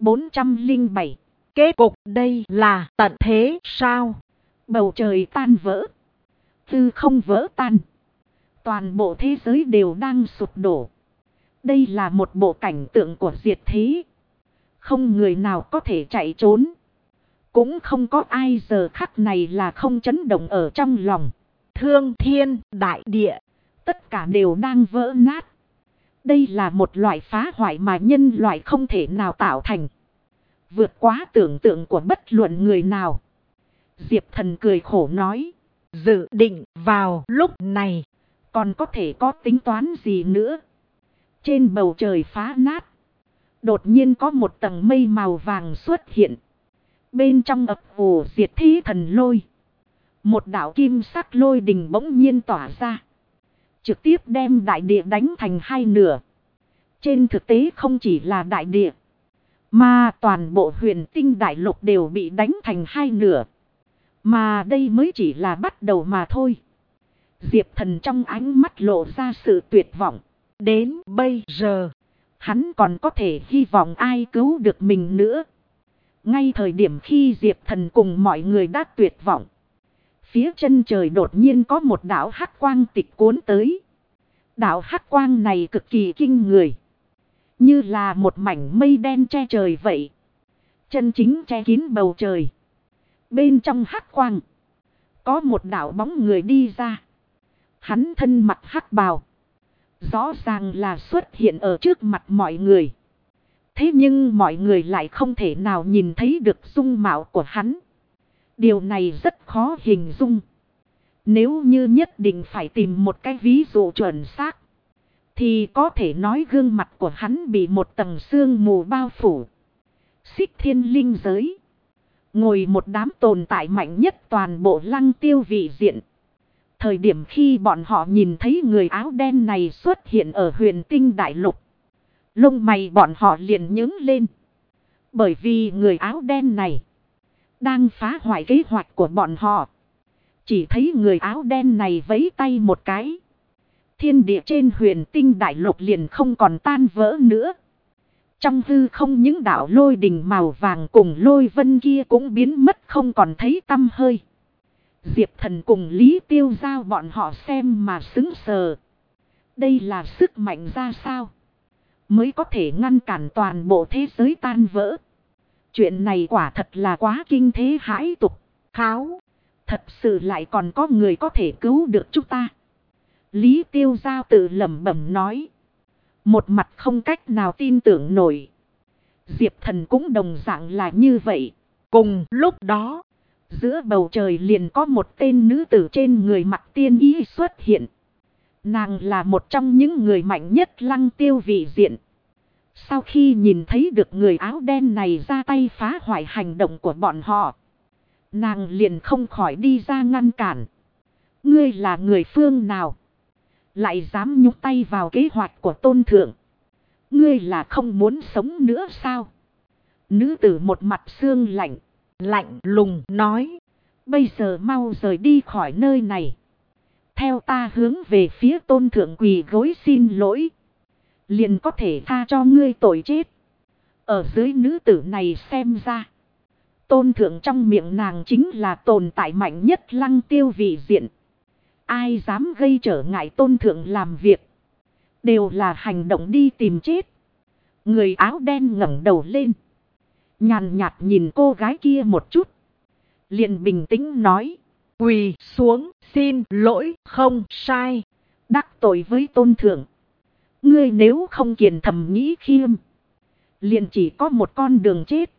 407. kết cục đây là tận thế sao? Bầu trời tan vỡ. Tư không vỡ tan. Toàn bộ thế giới đều đang sụp đổ. Đây là một bộ cảnh tượng của diệt thế. Không người nào có thể chạy trốn. Cũng không có ai giờ khắc này là không chấn động ở trong lòng. Thương thiên đại địa. Tất cả đều đang vỡ nát. Đây là một loại phá hoại mà nhân loại không thể nào tạo thành. Vượt quá tưởng tượng của bất luận người nào. Diệp Thần cười khổ nói. Dự định vào lúc này. Còn có thể có tính toán gì nữa? Trên bầu trời phá nát. Đột nhiên có một tầng mây màu vàng xuất hiện. Bên trong ập ủ diệt thế thần lôi. Một đạo kim sắc lôi đình bỗng nhiên tỏa ra. Trực tiếp đem đại địa đánh thành hai nửa. Trên thực tế không chỉ là đại địa. Mà toàn bộ Huyền Tinh Đại Lục đều bị đánh thành hai nửa. Mà đây mới chỉ là bắt đầu mà thôi. Diệp Thần trong ánh mắt lộ ra sự tuyệt vọng. Đến bây giờ, hắn còn có thể hy vọng ai cứu được mình nữa. Ngay thời điểm khi Diệp Thần cùng mọi người đã tuyệt vọng. Phía chân trời đột nhiên có một đạo hắc quang tịch cuốn tới. Đạo hắc quang này cực kỳ kinh người. Như là một mảnh mây đen che trời vậy. Chân chính che kín bầu trời. Bên trong hắc quang. Có một đạo bóng người đi ra. Hắn thân mặc hắc bào. Rõ ràng là xuất hiện ở trước mặt mọi người. Thế nhưng mọi người lại không thể nào nhìn thấy được dung mạo của hắn. Điều này rất khó hình dung. Nếu như nhất định phải tìm một cái ví dụ chuẩn xác. Thì có thể nói gương mặt của hắn bị một tầng sương mù bao phủ. Xích Thiên Linh giới. Ngồi một đám tồn tại mạnh nhất toàn bộ Lăng Tiêu vị diện. Thời điểm khi bọn họ nhìn thấy người áo đen này xuất hiện ở Huyền Tinh Đại Lục. Lông mày bọn họ liền nhướng lên. Bởi vì người áo đen này đang phá hoại kế hoạch của bọn họ. Chỉ thấy người áo đen này vẫy tay một cái. Thiên địa trên huyền tinh đại lục liền không còn tan vỡ nữa. Trong hư không những đạo lôi đình màu vàng cùng lôi vân kia cũng biến mất không còn thấy tăm hơi. Diệp Thần cùng Lý Tiêu Giao bọn họ xem mà sững sờ. Đây là sức mạnh ra sao? Mới có thể ngăn cản toàn bộ thế giới tan vỡ. Chuyện này quả thật là quá kinh thế hãi tục. Kháo, thật sự lại còn có người có thể cứu được chúng ta. Lý Tiêu Giao tự lẩm bẩm nói. Một mặt không cách nào tin tưởng nổi. Diệp Thần cũng đồng dạng là như vậy. Cùng lúc đó, giữa bầu trời liền có một tên nữ tử trên người mặc tiên y xuất hiện. Nàng là một trong những người mạnh nhất Lăng Tiêu vị diện. Sau khi nhìn thấy được người áo đen này ra tay phá hoại hành động của bọn họ, nàng liền không khỏi đi ra ngăn cản. Ngươi là người phương nào? Lại dám nhúc tay vào kế hoạch của tôn thượng? Ngươi là không muốn sống nữa sao? Nữ tử một mặt xương lạnh, lạnh lùng nói. Bây giờ mau rời đi khỏi nơi này. Theo ta hướng về phía tôn thượng quỳ gối xin lỗi. Liền có thể tha cho ngươi tội chết. Ở dưới nữ tử này xem ra, tôn thượng trong miệng nàng chính là tồn tại mạnh nhất Lăng Tiêu vị diện. Ai dám gây trở ngại tôn thượng làm việc, đều là hành động đi tìm chết. Người áo đen ngẩng đầu lên, nhàn nhạt nhìn cô gái kia một chút, liền bình tĩnh nói. Quỳ xuống xin lỗi không sai. Đắc tội với tôn thượng, ngươi nếu không kiền thầm nghĩ khiêm, liền chỉ có một con đường chết.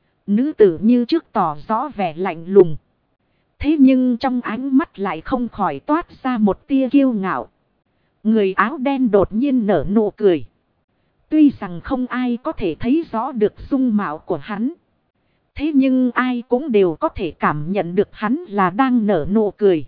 Nữ tử như trước tỏ rõ vẻ lạnh lùng. Thế nhưng trong ánh mắt lại không khỏi toát ra một tia kiêu ngạo. Người áo đen đột nhiên nở nụ cười. Tuy rằng không ai có thể thấy rõ được dung mạo của hắn, thế nhưng ai cũng đều có thể cảm nhận được hắn là đang nở nụ cười.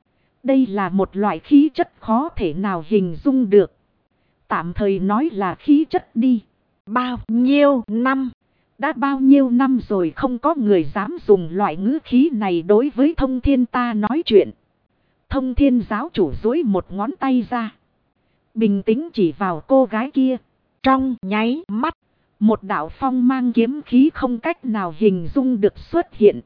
Đây là một loại khí chất khó thể nào hình dung được. Tạm thời nói là khí chất đi. Bao nhiêu năm? Đã bao nhiêu năm rồi không có người dám dùng loại ngữ khí này đối với Thông Thiên ta nói chuyện. Thông Thiên giáo chủ duỗi một ngón tay ra, bình tĩnh chỉ vào cô gái kia. Trong nháy mắt, một đạo phong mang kiếm khí không cách nào hình dung được xuất hiện.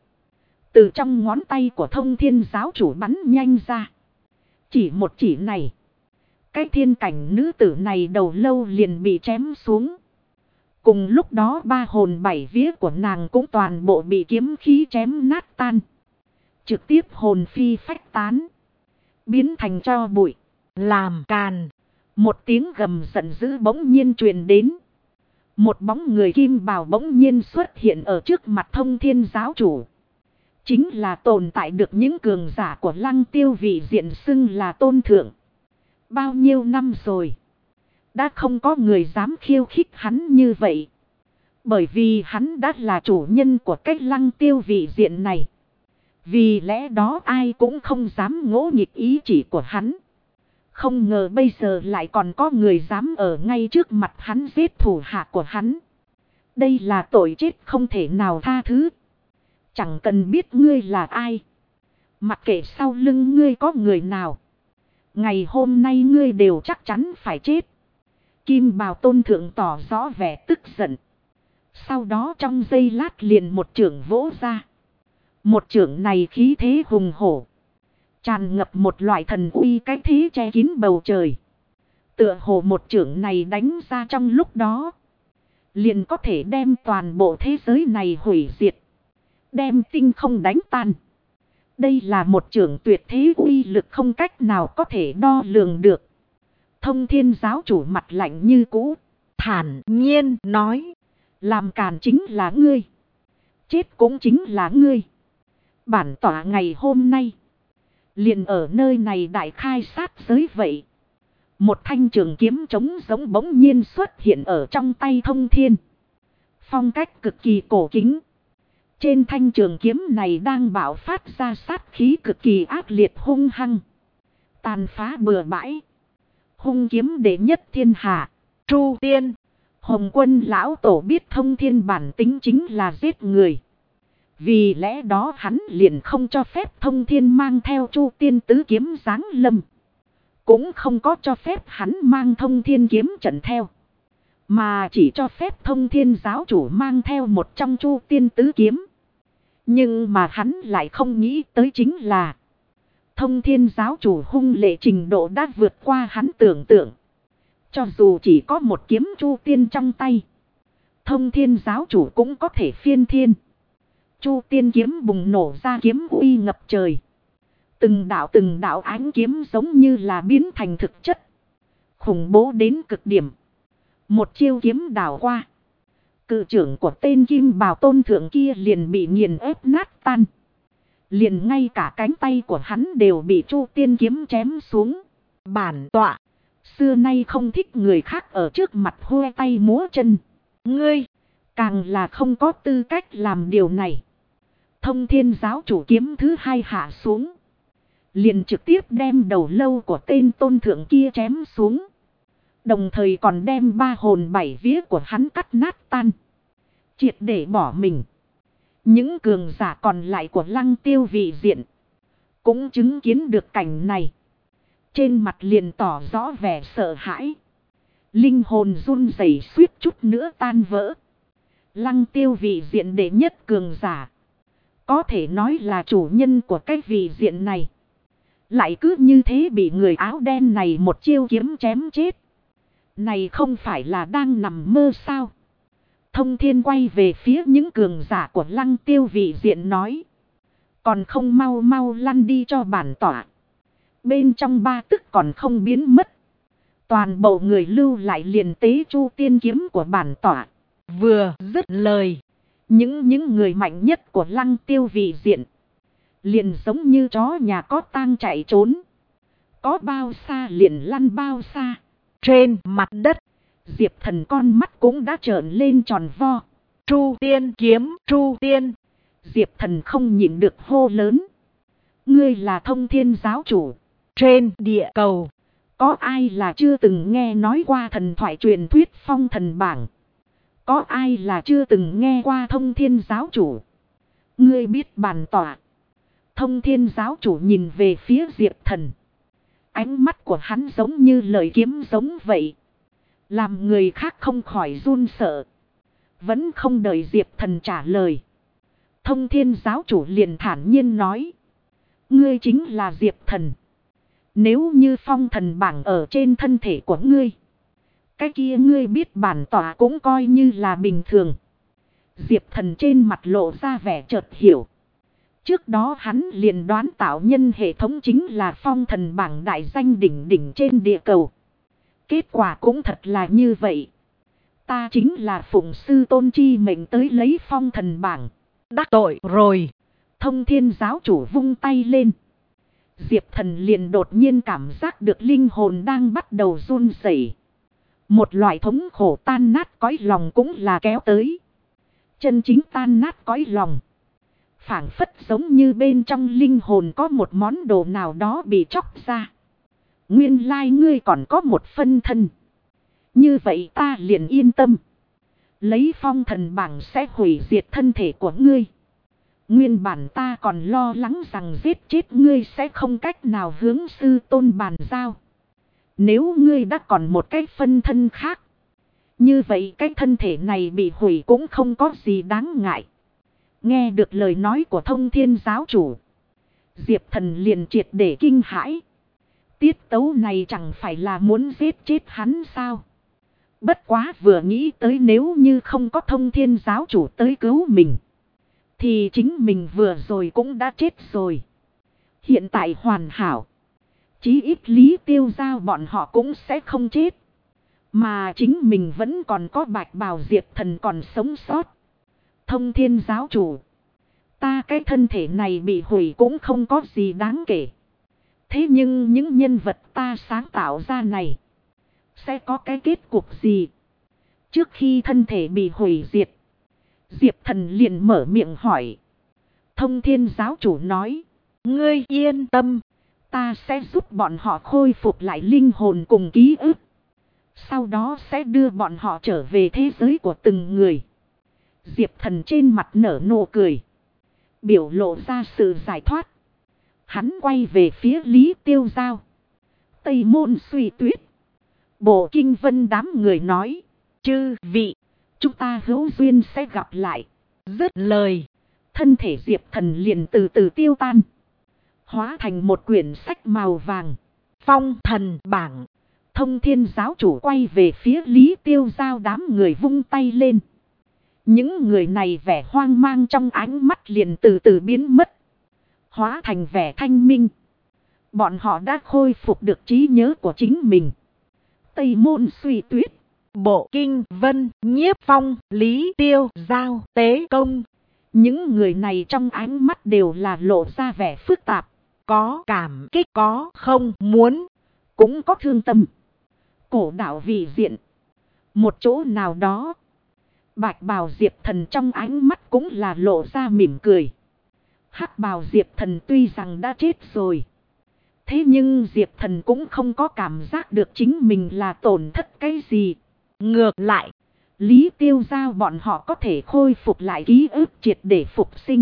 Từ trong ngón tay của Thông Thiên giáo chủ bắn nhanh ra. Chỉ một chỉ này, cái thiên cảnh nữ tử này đầu lâu liền bị chém xuống. Cùng lúc đó ba hồn bảy vía của nàng cũng toàn bộ bị kiếm khí chém nát tan. Trực tiếp hồn phi phách tán, biến thành tro bụi. Làm càn. Một tiếng gầm giận dữ bỗng nhiên truyền đến. Một bóng người kim bào bỗng nhiên xuất hiện ở trước mặt Thông Thiên giáo chủ. Chính là tồn tại được những cường giả của Lăng Tiêu vị diện xưng là tôn thượng. Bao nhiêu năm rồi, đã không có người dám khiêu khích hắn như vậy. Bởi vì hắn đã là chủ nhân của cái Lăng Tiêu vị diện này. Vì lẽ đó ai cũng không dám ngỗ nghịch ý chỉ của hắn. Không ngờ bây giờ lại còn có người dám ở ngay trước mặt hắn giết thủ hạ của hắn. Đây là tội chết không thể nào tha thứ. Chẳng cần biết ngươi là ai, mặc kệ sau lưng ngươi có người nào, ngày hôm nay ngươi đều chắc chắn phải chết. Kim bào tôn thượng tỏ rõ vẻ tức giận. Sau đó trong giây lát liền một chưởng vỗ ra. Một chưởng này khí thế hùng hổ, tràn ngập một loại thần uy cái thế che kín bầu trời. Tựa hồ một chưởng này đánh ra trong lúc đó, liền có thể đem toàn bộ thế giới này hủy diệt, đem tinh không đánh tan. Đây là một chưởng tuyệt thế uy lực không cách nào có thể đo lường được. Thông Thiên giáo chủ mặt lạnh như cũ, thản nhiên nói. Làm càn chính là ngươi, chết cũng chính là ngươi. Bản tỏa ngày hôm nay liền ở nơi này đại khai sát giới vậy. Một thanh trường kiếm trống giống bỗng nhiên xuất hiện ở trong tay Thông Thiên. Phong cách cực kỳ cổ kính. Trên thanh trường kiếm này đang bạo phát ra sát khí cực kỳ ác liệt hung hăng, tàn phá bừa bãi. Hung kiếm đệ nhất thiên hạ, Chu Tiên. Hồng Quân lão tổ biết Thông Thiên bản tính chính là giết người. Vì lẽ đó hắn liền không cho phép Thông Thiên mang theo Chu Tiên tứ kiếm giáng lâm. Cũng không có cho phép hắn mang Thông Thiên kiếm trận theo. Mà chỉ cho phép Thông Thiên giáo chủ mang theo một trong Chu Tiên tứ kiếm. Nhưng mà hắn lại không nghĩ tới chính là Thông Thiên giáo chủ hung lệ trình độ đã vượt qua hắn tưởng tượng. Cho dù chỉ có một kiếm Chu Tiên trong tay, Thông Thiên giáo chủ cũng có thể phiên thiên. Chu Tiên kiếm bùng nổ ra kiếm uy ngập trời. Từng đạo ánh kiếm giống như là biến thành thực chất. Khủng bố đến cực điểm. Một chiêu kiếm đảo qua. Cự trưởng của tên Kim Bào Tôn thượng kia liền bị nghiền ép nát tan. Liền ngay cả cánh tay của hắn đều bị Chu Tiên kiếm chém xuống. Bản tọa xưa nay không thích người khác ở trước mặt khoe tay múa chân. Ngươi càng là không có tư cách làm điều này. Thông Thiên giáo chủ kiếm thứ hai hạ xuống. Liền trực tiếp đem đầu lâu của tên tôn thượng kia chém xuống. Đồng thời còn đem 3 hồn 7 vía của hắn cắt nát tan. Triệt để bỏ mình. Những cường giả còn lại của Lăng Tiêu vị diện cũng chứng kiến được cảnh này. Trên mặt liền tỏ rõ vẻ sợ hãi. Linh hồn run rẩy suýt chút nữa tan vỡ. Lăng Tiêu vị diện đệ nhất cường giả. Có thể nói là chủ nhân của cái vị diện này. Lại cứ như thế bị người áo đen này một chiêu kiếm chém chết. Này không phải là đang nằm mơ sao? Thông Thiên quay về phía những cường giả của Lăng Tiêu vị diện nói. Còn không mau mau lăn đi cho bản tỏa. Bên trong 3 tức còn không biến mất. Toàn bộ người lưu lại liền tế Chu Tiên kiếm của bản tỏa. Vừa dứt lời. Những người mạnh nhất của Lăng Tiêu vị diện. Liền giống như chó nhà có tang chạy trốn. Có bao xa liền lăn bao xa. Trên mặt đất. Diệp Thần con mắt cũng đã trợn lên tròn vo. Chu Tiên kiếm, Chu Tiên. Diệp Thần không nhịn được hô lớn. Ngươi là Thông Thiên giáo chủ. Trên địa cầu. Có ai là chưa từng nghe nói qua thần thoại truyền thuyết phong thần bảng. Có ai là chưa từng nghe qua Thông Thiên giáo chủ. Ngươi biết bản tỏa. Thông Thiên giáo chủ nhìn về phía Diệp Thần. Ánh mắt của hắn giống như lời kiếm giống vậy. Làm người khác không khỏi run sợ. Vẫn không đợi Diệp Thần trả lời. Thông Thiên giáo chủ liền thản nhiên nói. Ngươi chính là Diệp Thần. Nếu như phong thần bảng ở trên thân thể của ngươi. Cái kia ngươi biết bản tỏa cũng coi như là bình thường. Diệp Thần trên mặt lộ ra vẻ chợt hiểu. Trước đó hắn liền đoán tạo nhân hệ thống chính là phong thần bảng đại danh đỉnh đỉnh trên địa cầu. Kết quả cũng thật là như vậy. Ta chính là phụng sư tôn chi mệnh tới lấy phong thần bảng. Đắc tội rồi. Thông Thiên giáo chủ vung tay lên. Diệp Thần liền đột nhiên cảm giác được linh hồn đang bắt đầu run rẩy. Một loại thống khổ tan nát cõi lòng cũng là kéo tới. Chân chính tan nát cõi lòng. Phảng phất giống như bên trong linh hồn có một món đồ nào đó bị chóc ra. Nguyên lai ngươi còn có một phân thân. Như vậy ta liền yên tâm. Lấy phong thần bảng sẽ hủy diệt thân thể của ngươi. Nguyên bản ta còn lo lắng rằng giết chết ngươi sẽ không cách nào hướng sư tôn bàn giao. Nếu ngươi đã còn một cái phân thân khác. Như vậy cái thân thể này bị hủy cũng không có gì đáng ngại. Nghe được lời nói của Thông Thiên giáo chủ. Diệp Thần liền triệt để kinh hãi. Tiết tấu này chẳng phải là muốn giết chết hắn sao? Bất quá vừa nghĩ tới nếu như không có Thông Thiên giáo chủ tới cứu mình. Thì chính mình vừa rồi cũng đã chết rồi. Hiện tại hoàn hảo. Chí ít Lý Tiêu Giao bọn họ cũng sẽ không chết. Mà chính mình vẫn còn có Bạch Bào Diệp Thần còn sống sót. Thông Thiên giáo chủ. Ta cái thân thể này bị hủy cũng không có gì đáng kể. Thế nhưng những nhân vật ta sáng tạo ra này. Sẽ có cái kết cục gì? Trước khi thân thể bị hủy diệt. Diệp Thần liền mở miệng hỏi. Thông Thiên giáo chủ nói. Ngươi yên tâm. Ta sẽ giúp bọn họ khôi phục lại linh hồn cùng ký ức. Sau đó sẽ đưa bọn họ trở về thế giới của từng người. Diệp Thần trên mặt nở nụ cười. Biểu lộ ra sự giải thoát. Hắn quay về phía Lý Tiêu Giao. Tây Môn Suy Tuyết. Bộ Kinh Vân đám người nói. Chư vị, chúng ta hữu duyên sẽ gặp lại. Dứt lời. Thân thể Diệp Thần liền từ từ tiêu tan. Hóa thành một quyển sách màu vàng. Phong thần bảng. Thông Thiên giáo chủ quay về phía Lý Tiêu Giao đám người vung tay lên. Những người này vẻ hoang mang trong ánh mắt liền từ từ biến mất. Hóa thành vẻ thanh minh. Bọn họ đã khôi phục được trí nhớ của chính mình. Tây Môn Suy Tuyết. Bộ Kinh Vân, Nhiếp Phong, Lý Tiêu Giao, Tế Công. Những người này trong ánh mắt đều là lộ ra vẻ phức tạp. Có cảm kích, có không muốn, cũng có thương tâm. Cổ đạo vị diện. Một chỗ nào đó. Bạch bào Diệp Thần trong ánh mắt cũng là lộ ra mỉm cười. Hắc bào Diệp Thần tuy rằng đã chết rồi. Thế nhưng Diệp Thần cũng không có cảm giác được chính mình là tổn thất cái gì. Ngược lại, Lý Tiêu Giao bọn họ có thể khôi phục lại ký ức triệt để phục sinh.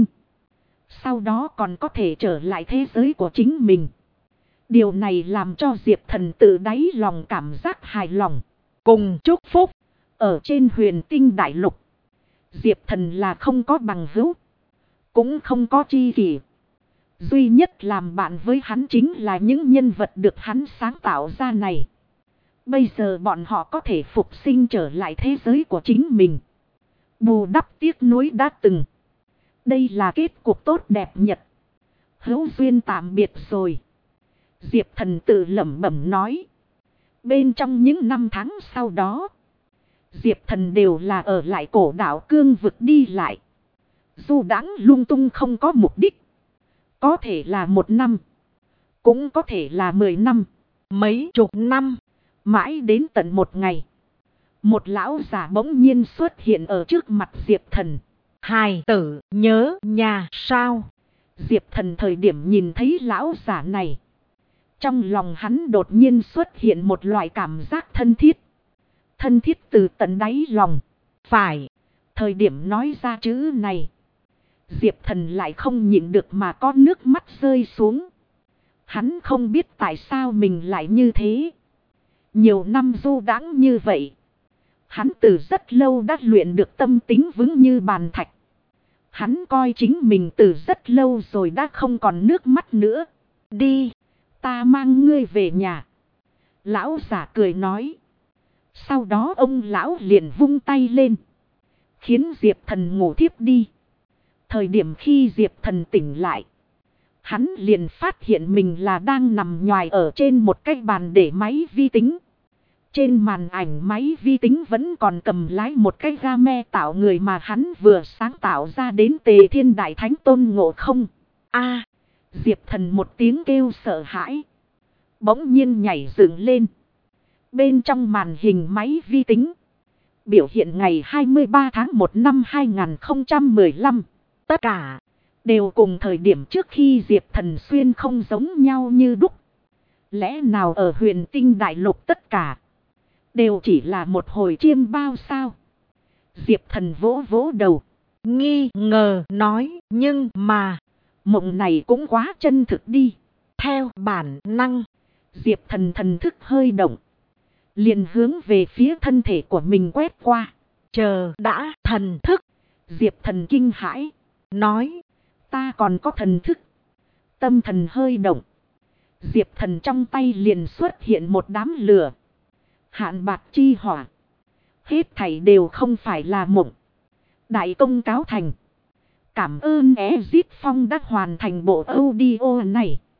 Sau đó còn có thể trở lại thế giới của chính mình. Điều này làm cho Diệp Thần tự đáy lòng cảm giác hài lòng. Cùng chúc phúc. Ở trên Huyền Tinh Đại Lục, Diệp Thần là không có bằng hữu, cũng không có tri kỷ. Duy nhất làm bạn với hắn chính là những nhân vật được hắn sáng tạo ra này. Bây giờ bọn họ có thể phục sinh trở lại thế giới của chính mình. Bù đắp tiếc nuối đã từng. Đây là kết cục tốt đẹp nhất. Hữu duyên tạm biệt rồi. Diệp Thần tự lẩm bẩm nói. Bên trong những năm tháng sau đó, Diệp Thần đều là ở lại cổ đảo cương vực đi lại. Du đãng lung tung không có mục đích. Có thể là 1 năm. Cũng có thể là 10 năm. Mấy chục năm. Mãi đến tận một ngày. Một lão già bỗng nhiên xuất hiện ở trước mặt Diệp Thần. Hài tử nhớ nhà sao? Diệp Thần thời điểm nhìn thấy lão già này. Trong lòng hắn đột nhiên xuất hiện một loại cảm giác thân thiết. Thân thiết từ tận đáy lòng. Phải. Thời điểm nói ra chữ này, Diệp Thần lại không nhịn được mà có nước mắt rơi xuống. Hắn không biết tại sao mình lại như thế. Nhiều năm du đãng như vậy. Hắn từ rất lâu đã luyện được tâm tính vững như bàn thạch. Hắn coi chính mình từ rất lâu rồi đã không còn nước mắt nữa. Đi, ta mang ngươi về nhà. Lão giả cười nói. Sau đó ông lão liền vung tay lên. Khiến Diệp Thần ngủ thiếp đi. Thời điểm khi Diệp Thần tỉnh lại, hắn liền phát hiện mình là đang nằm nhoài ở trên một cái bàn để máy vi tính. Trên màn ảnh máy vi tính vẫn còn cầm lái một cái game tạo người mà hắn vừa sáng tạo ra đến Tề Thiên Đại Thánh Tôn Ngộ Không. A, Diệp Thần một tiếng kêu sợ hãi, bỗng nhiên nhảy dựng lên. Bên trong màn hình máy vi tính, biểu hiện ngày 23 tháng 1 năm 2015. Tất cả đều cùng thời điểm trước khi Diệp Thần xuyên không giống nhau như đúc. Lẽ nào ở Huyền Tinh Đại Lục tất cả đều chỉ là một hồi chiêm bao sao? Diệp Thần vỗ vỗ đầu, nghi ngờ nói, nhưng mà mộng này cũng quá chân thực đi. Theo bản năng, Diệp Thần thần thức hơi động, liền hướng về phía thân thể của mình quét qua. Chờ đã, thần thức. Diệp Thần kinh hãi, nói, ta còn có thần thức. Tâm thần hơi động, Diệp Thần trong tay liền xuất hiện một đám lửa. Hạn bạc chi hỏa. Hết thảy đều không phải là mộng. Đại công cáo thành. Cảm ơn Ezit Phong đã hoàn thành bộ audio này.